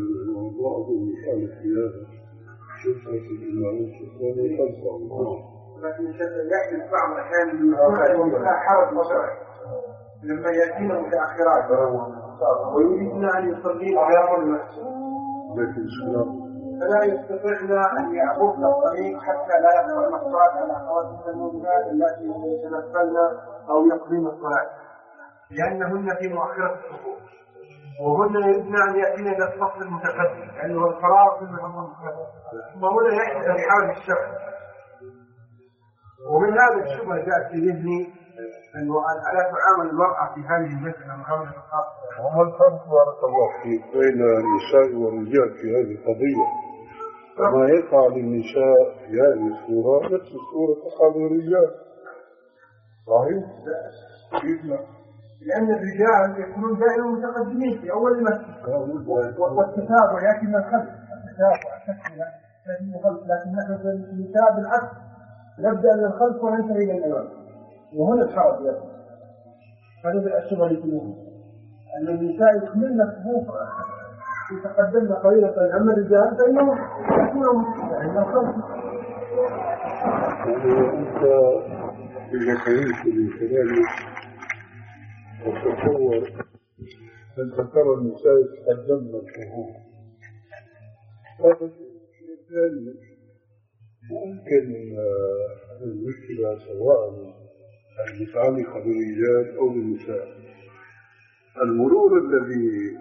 بعض المخالف في هذا شفرة الإمام شفرة خلصة لكن يحدث بعض الأحيان يكون حرج وشرعي لما يأتينا متأخرات ويريدون أن يصلين على المسجد فلا يستطيعن أن يعبرن الطريق حتى لا يقطعن الصلاة على خواتم المؤمنات التي يتنفلن أو يقضين الصلاة لأنهن في مؤخرة الصفوف وهن يريدن أن يأتين إلى الصف المتقدم لأنه القرار في المحظوظ المتقدم ثم هنا يحدث الحال الشرعي. ومن هذا الشبه جاءت في ذهني أنه ألا تعامل المرأة في هذه المسألة معاملة خاصة. وما الفرق بارك الله فيك بين النساء والرجال في هذه القضية؟ ما يقع للنساء في هذه الصورة نفس الصورة تقع للرجال صحيح؟ كيف لا؟ لأن الرجال يكونون دائما متقدمين في أول المسجد والتتابع يأتي من الخلف التتابع التكملة يأتي من الخلف لكن نحن في النساء بالعكس نبدأ من الخلف وننتهي إلى الأمام وهنا الحرج يأتي. هذا الشبه اللي فيه أن النساء يكملن الصفوف يتقدمن قليلا أما الرجال فإنهم يكونوا من الخلف. أنت إذا كنت من كلامك وتصور أن ترى النساء يتقدمن الصفوف هذا الشيء الثاني ممكن المشكلة سواء المتعلقة بالرجال أو بالنساء المرور الذي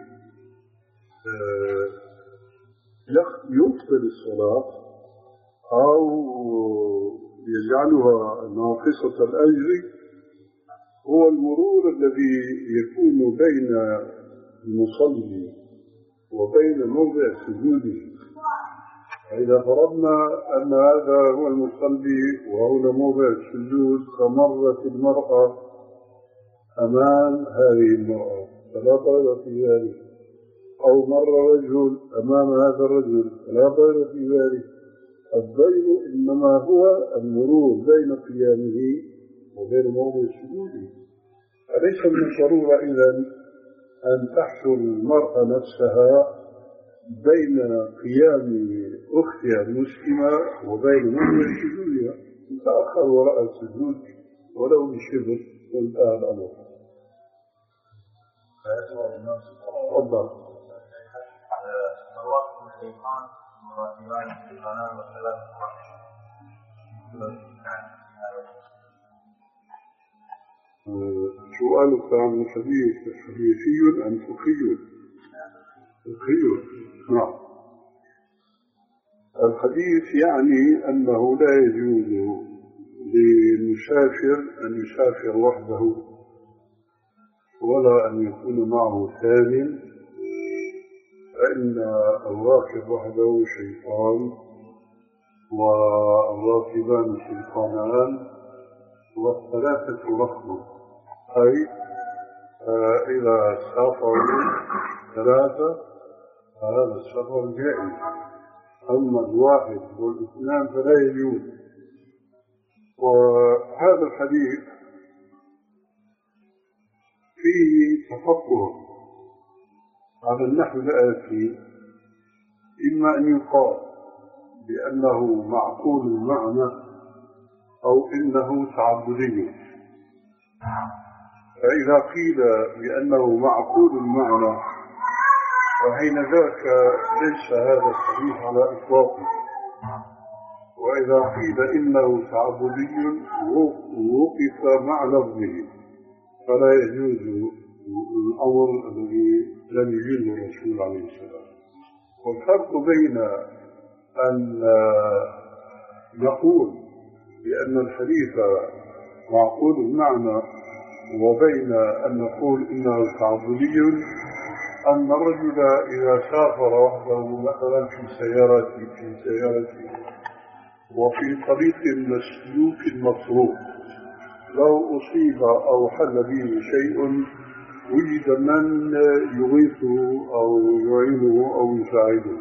يفصل الصلاة أو يجعلها ناقصة الأجر هو المرور الذي يكون بين المصلي وبين موضع سجوده. فإذا فرضنا أن هذا هو المصلي وهنا موضع السجود فمرت المرأة أمام هذه المرأة فلا ضير في ذلك أو مر رجل أمام هذا الرجل فلا ضير في ذلك. الضير إنما هو المرور بين قيامه وبين موضع سجوده. أليس من الضرورة إذن أن تحصل المرأة نفسها بين قيام أختها المسلمة وبين موضع سجودها تتأخر وراء السجود ولو بشبه وانتهى الأمر. تفضل. مواقف الشيطان مراتبان في القناة والثلاث سؤالك عن الحديث حديثي أم فقهي؟ فقهي. نعم. الحديث يعني أنه لا يجوز للمسافر أن يسافر وحده ولا أن يكون معه ثان فإن الراكب وحده شيطان والراكبان شيطانان والثلاثة ركب أي إذا سافروا ثلاثة فهذا السفر جائز أما الواحد والاثنان فلا يجوز. وهذا الحديث فيه تفقه على النحو الآتي إما أن يقال بأنه معقول المعنى أو إنه تعبدي. فإذا قيل بأنه معقول المعنى فحين ذاك ليس هذا الحديث على إطلاقه. وإذا قيل إنه تعبدي وقف مع لفظه فلا يجوز الأمر الذي لم يجوزه الرسول عليه السلام. والفرق بين أن نقول بأن الحديث معقول المعنى وبين أن نقول إنه تعبدي أن الرجل إذا سافر وحده مثلا في سيارته في سيارته وفي طريق مسلوك مطروق لو أصيب أو حل به شيء وجد من يغيثه أو يعينه أو يساعده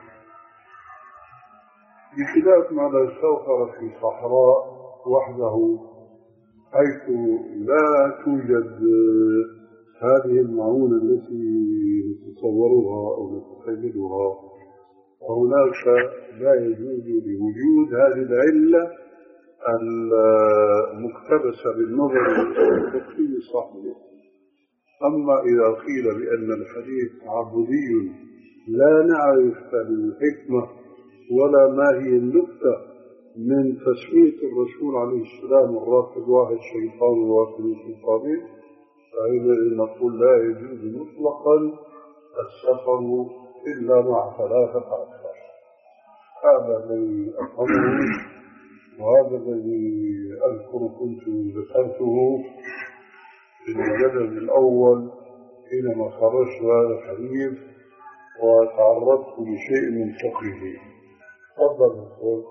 بخلاف ما لو سافر في صحراء وحده حيث لا توجد هذه المعونة التي نتصورها أو نتخيلها وهناك لا يجوز لوجود هذه العلة المقتبسة بالنظر الفقهي صحيح. أما إذا قيل بأن الحديث عبودي لا نعرف الحكمة ولا ما هي النكتة من تسمية الرسول عليه السلام الراكب واحد شيطان وراكب شيطانين، فإذا نقول لا يجوز مطلقا السفر إلا مع ثلاثة أشخاص. هذا الذي أفهمه وهذا الذي أذكر كنت ذكرته في الجدل الأول حينما خرجت هذا الحديث وتعرضت لشيء من فقهه. تفضل دكتور.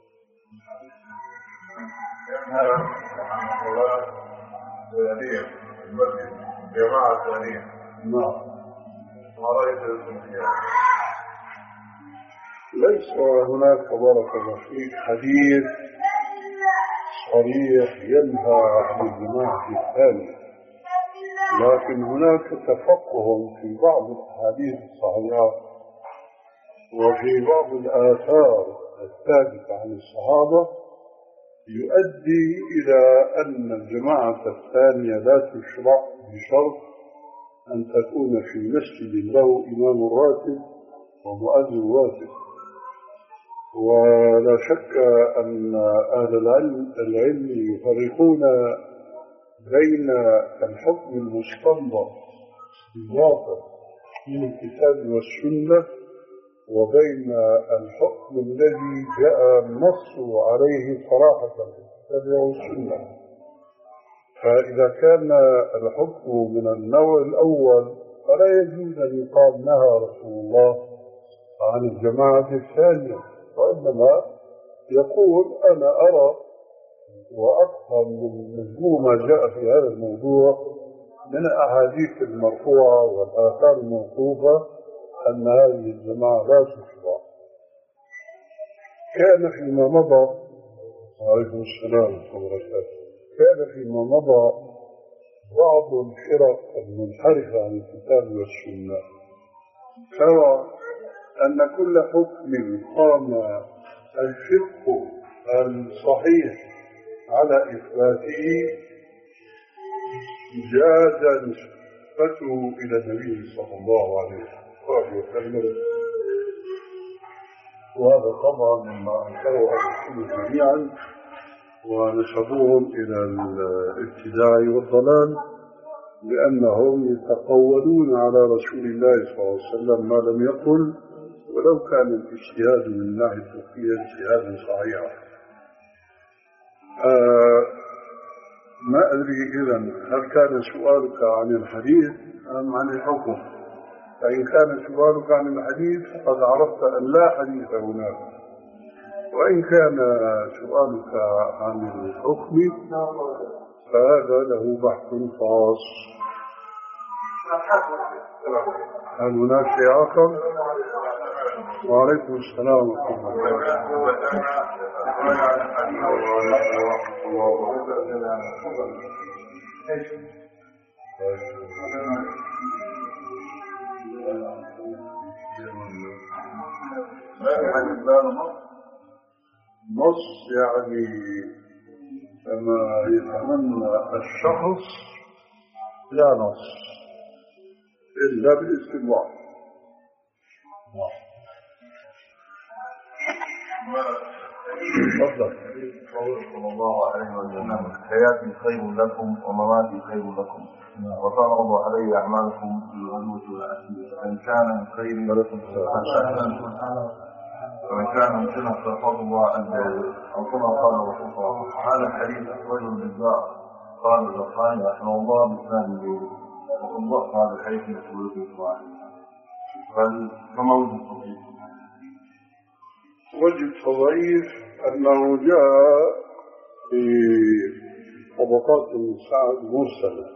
جماعة ثانية. نعم. ما رأيت الجمهورية؟ ليس هناك بارك الله فيك حديث صريح ينهى عن الجماعة الثانية، لكن هناك تفقه في بعض الأحاديث الصحيحة وفي بعض الآثار الثابتة عن الصحابة يؤدي إلى أن الجماعة الثانية لا تشرع بشرط أن تكون في مسجد له إمام راتب ومؤذن راتب. ولا شك أن أهل العلم, العلم يفرقون بين الحكم المستنبط بالواقع من الكتاب والسنة وبين الحكم الذي جاء النص عليه صراحة في الكتاب والسنة. فإذا كان الحكم من النوع الأول فلا يجوز أن يقال نهى رسول الله عن الجماعة الثانية، وإنما يقول أنا أرى وأفهم من مجموع ما جاء في هذا الموضوع من الأحاديث المرفوعة والآثار الموقوفة أن هذه الجماعة لا تشرع. كان فيما مضى وعليكم السلام ورحمة الله وبركاته كان فيما مضى بعض الفرق المنحرفة عن الكتاب والسنة ترى أن كل حكم قام الفقه الصحيح على إثباته جاز نسبته إلى النبي صلى الله عليه وسلم، وهذا طبعا مما أنكره أهل السنة جميعا ونسبوهم إلى الابتداع والضلال لأنهم يتقولون على رسول الله صلى الله عليه وسلم ما لم يقل ولو كان الاجتهاد من الناحية الفقهية اجتهادا صحيحا. آه ما أدري إذن هل كان سؤالك عن الحديث أم عن الحكم؟ فإن كان سؤالك عن الحديث فقد عرفت أن لا حديث هناك، وإن كان سؤالك عن الحكم فهذا له بحث خاص. هل هناك شيء آخر؟ وعليكم السلام ورحمة الله وبركاته. نص يعني كما يتمنى الشخص لا نص إلا بالاستماع. تفضل. قول صلى الله عليه وسلم حياتي خير لكم ومماتي خير لكم وتعرض علي أعمالكم بالغدوة والعشي فإن كان من خير لكم ومن كان من سنة ففضل الله عز وجل أو كما قال رسول الله. هذا الحديث أخرجه البزار قال الزخاري رحمه الله بإسناد جيد وضبط هذا الحديث من سلوك الإسرائيل. فما وجه التضعيف؟ وجه التضعيف أنه جاء في طبقات السعد مرسلة،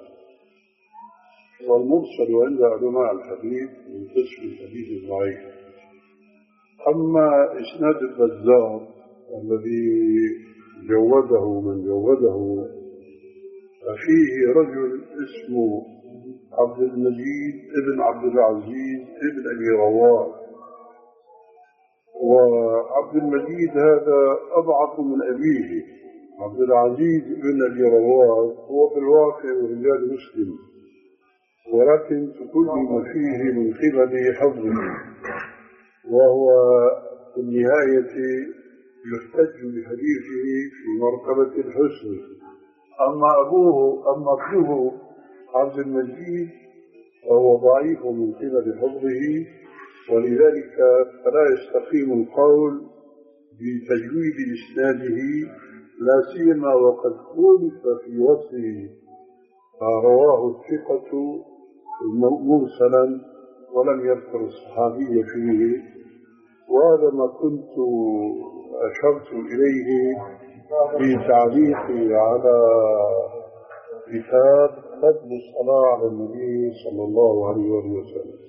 والمرسل عند علماء الحديث من قسم الحديث الضعيف. أما إسناد البزار الذي جوده من جوده ففيه رجل اسمه عبد المجيد ابن عبد العزيز ابن أبي رواه، وعبد المجيد هذا أضعف من أبيه عبد العزيز بن أبي رواس هو في الواقع رجال مسلم، ولكن تكلم فيه من قبل حظه، وهو في النهاية يحتج بحديثه في مرتبة الحسن. أما أبوه أما ابنه عبد المجيد فهو ضعيف من قبل حفظه، ولذلك فلا يستقيم القول بتجويد إسناده، لا سيما وقد خولف في وصفه، فرواه الثقة مرسلا ولم يذكر الصحابي فيه. وهذا ما كنت أشرت إليه في تعليقي على كتاب فضل الصلاة على النبي صلى الله عليه وسلم.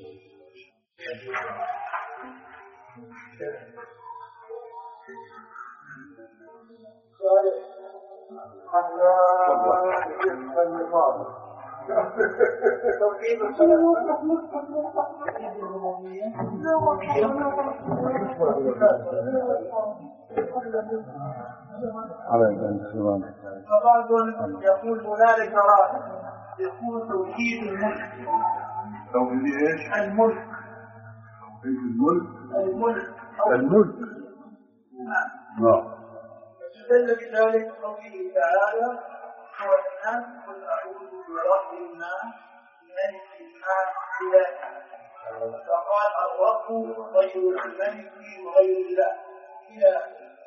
فبعض يقول هنالك رأي يقول توحيد الملك. توحيد ايش؟ الملك. توحيد الملك. الملك. الملك. نعم. استدل بذلك قوله تعالى: هو الناس قل أعوذ برب الناس ملك الناس إله. فقال الرب غير الملك وغير الله إله.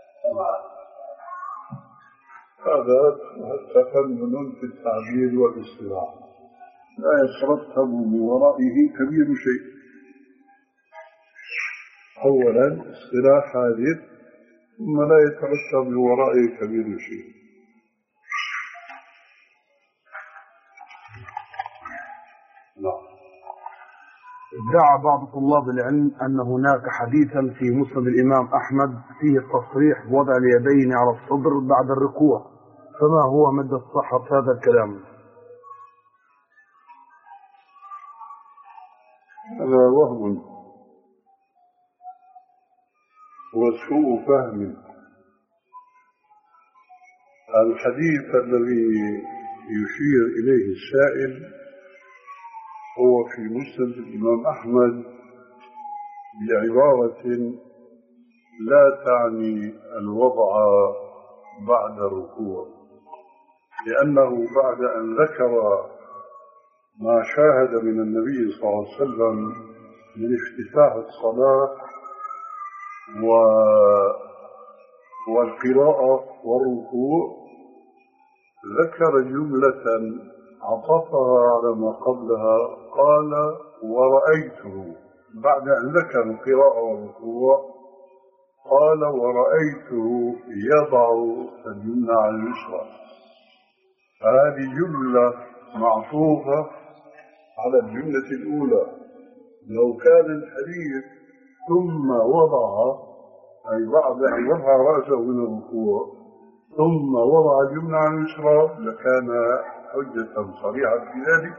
هذا تفنن في التعبير والاصطلاح، لا يترتب من ورائه كبير شيء. أولا اصطلاح هذه، ثم لا يترتب من ورائه كبير شيء. لا. ادعى بعض طلاب العلم أن هناك حديثا في مسند الإمام أحمد فيه التصريح بوضع اليدين على الصدر بعد الركوع، فما هو مدى الصحة في هذا الكلام؟ هذا وهم وسوء فهم. الحديث الذي يشير إليه السائل هو في مسند الإمام أحمد بعبارة لا تعني الوضع بعد الركوع، لأنه بعد أن ذكر ما شاهد من النبي صلى الله عليه وسلم من افتتاح الصلاة و... والقراءة والركوع، ذكر جملة عطفها على ما قبلها، قال ورأيته. بعد أن ذكر القراءة والركوع قال ورأيته يضع اليمنى على اليسرى. هذه جملة معطوفة على الجملة الأولى. لو كان الحديث ثم وضع، أي بعد أن رفع رأسه من الركوع ثم وضع اليمنى على اليسرى لكان حجة صريحة في ذلك،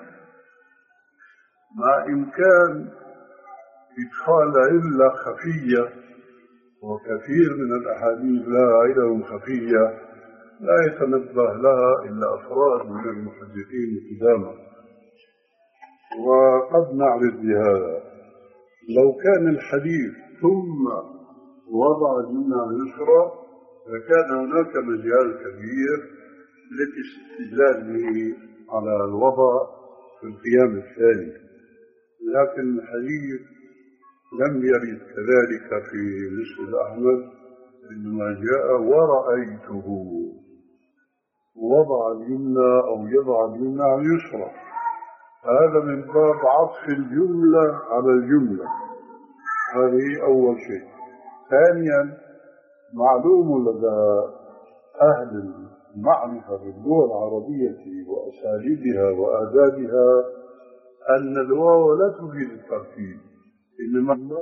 مع إمكان إدخال علة خفية، وكثير من الأحاديث لها علل خفية لا يتنبه لها إلا أفراد من المحدثين قدامى، وقد نعرف بهذا. لو كان الحديث ثم وضع اليمنى على اليسرى لكان هناك مجال كبير للاستدلال به على الوضع في القيام الثاني، لكن الحديث لم يرد كذلك في مسند أحمد، إنما جاء ورأيته وضع اليمنى أو يضع اليمنى على اليسرى. هذا من باب عطف الجملة على الجملة. هذه أول شيء. ثانيا، معلوم لدى أهل المعرفة باللغة العربية وأساليبها وآدابها أن الواو لا تفيد الترتيب، إنما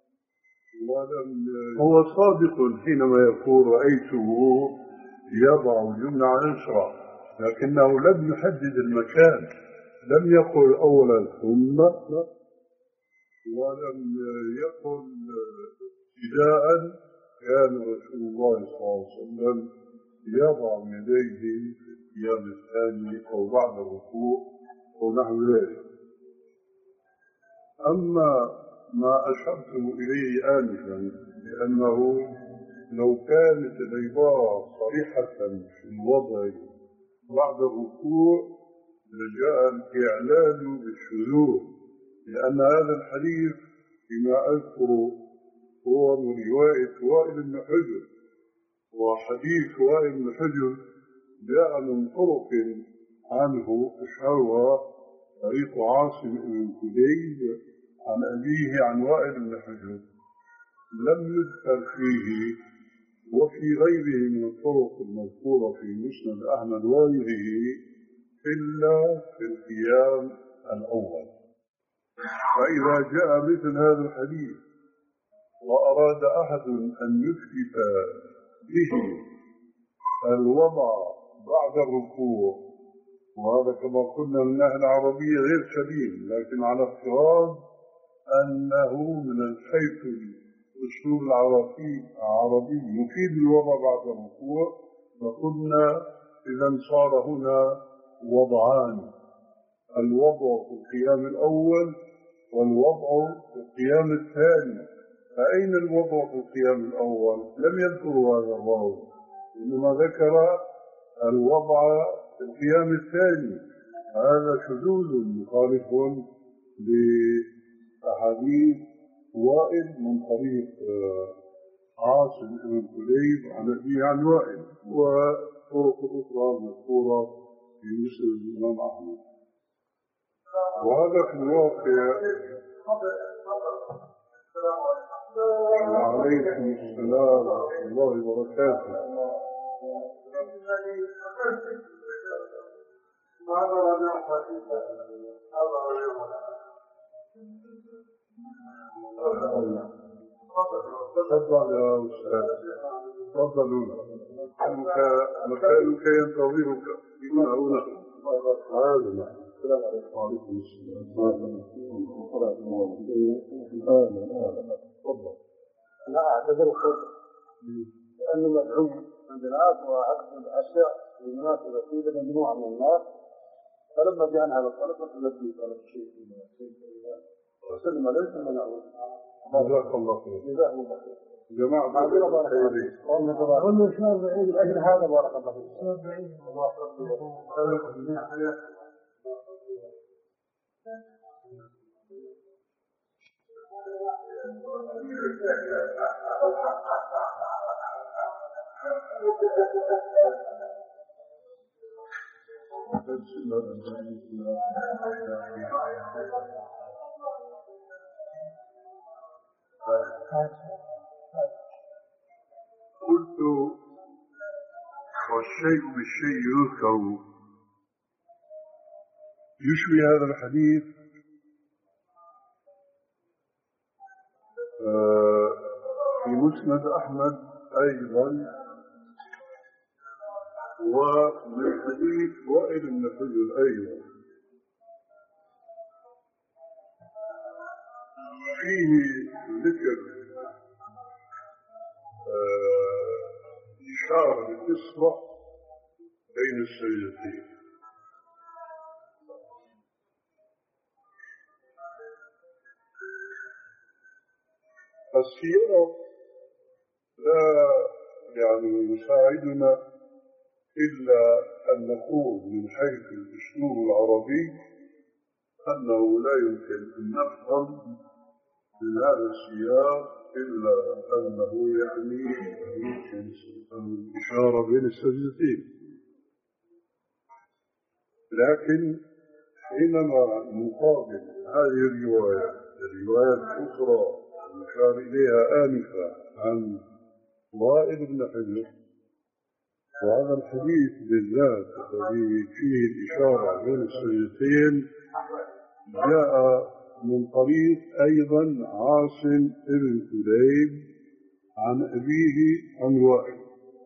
هو صادق حينما يقول رأيته يضع اليمنى على اليسرى، لكنه لم يحدد المكان، لم يقل أولا ثم، ولم يقل ابتداء كان رسول الله صلى الله عليه وسلم يضع يديه في القيام الثاني أو بعد الركوع أو نحو ذلك. أما ما أشرت إليه آنفا بأنه لو كانت العبارة صريحة في الوضع بعد الركوع لجاء الإعلان بالشذوذ، لأن هذا الحديث فيما أذكر هو من رواية وائل بن حجر، وحديث وائل بن حجر جاء من طرق عنه أشهرها طريق عاصم بن كليب عن أبيه عن وائل بن حجر، لم يذكر فيه وفي غيره من الطرق المذكورة في مسند أحمد وغيره إلا في القيام الأول. فإذا جاء مثل هذا الحديث وأراد أحد أن يثبت به الوضع بعد الركوع، وهذا كما قلنا من الناحية العربية غير سليم، لكن على افتراض أنه من الحيث الأسلوب العربي العربي يفيد الوضع بعد الركوع، فقلنا إذا صار هنا وضعان: الوضع في القيام الأول والوضع في القيام الثاني. فأين الوضع في القيام الأول؟ لم يذكروا هذا الراوي، إنما ذكر الوضع في القيام الثاني. هذا شذوذ مخالف لأحاديث وائل من طريق عاصم بن كليب عن أبيه عن وائل، وطرق أخرى مذكورة في مسند الإمام أحمد. وهذا في الواقع. وعليكم السلام ورحمة الله وبركاته. تفضل يا أستاذ، تفضل. مكانك ينتظرك هنا هنا. هذا السلام عليكم. وعليكم السلام. تفضل. لا أعتذر الخطأ لأنه مدعوم عند الناس وعكس الأشياء المناسبة فيه مجموعة من الناس، فلما جاءنا هذا الطلب الذي طلب شيء من الشيء وسلم عليه ثم نعود. جزاك الله خير. جزاك الله خير. جماعة معذرة بارك الله فيك. قلنا شهر بعيد لأجل هذا بارك الله فيك. شهر بعيد بارك الله فيك. قلت والشيء بالشيء يذكر، يشبه هذا الحديث في مسند أحمد أيضا، ومن حديث وائل بن حجر أيضا فيه ذكر إشارة بالإصبع بين السجدتين. السياق لا يعني يساعدنا إلا أن نقول من حيث الأسلوب العربي أنه لا يمكن أن نفهم من هذا السياق إلا أنه يعني يمكن الإشارة بين السجدتين. لكن حينما نقابل هذه الرواية الروايات الأخرى المشار إليها آنفا عن وائل بن حجر، وهذا الحديث بالذات الذي فيه الإشارة بين السجدتين جاء من طريق أيضا عاصم بن كليب عن أبيه عن وائل،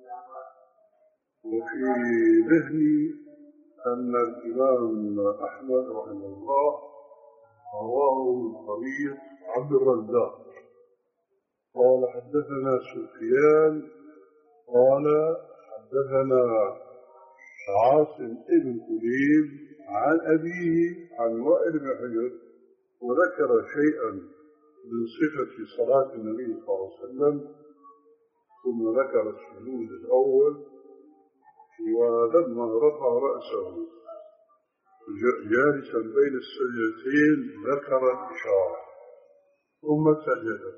وفي ذهني أن الإمام أحمد رحمه الله رواه من طريق عبد الرزاق قال حدثنا سفيان قال حدثنا عاصم ابن كليب عن أبيه عن وائل بن حجر وذكر شيئا من صفة صلاة النبي صلى الله عليه وسلم، ثم ذكر السجود الأول، ولما رفع رأسه جالسا بين السجدتين ذكر الإشارة ثم سجد.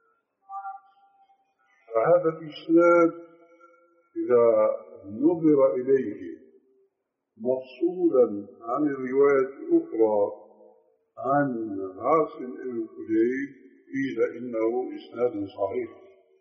فهذا الإسناد إذا نظر إليه مفصولا عن الرواية الأخرى عن عاصم بن كليب قيل إنه إسناد صحيح.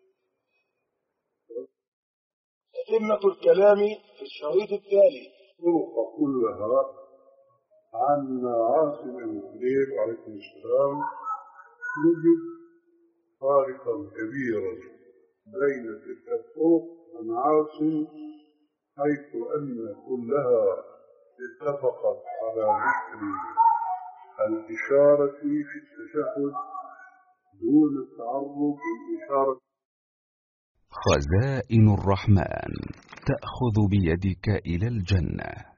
تتمة الكلام في الشريط التالي. طرق كلها عن عاصم بن كليب عليه السلام نجد فارقا كبيرا بين تلك الطرق عن عاصم، حيث أن كلها اتفقت على ذكر الإشارة في التشهد دون التعرض للإشارة. خزائن الرحمن تأخذ بيدك إلى الجنة.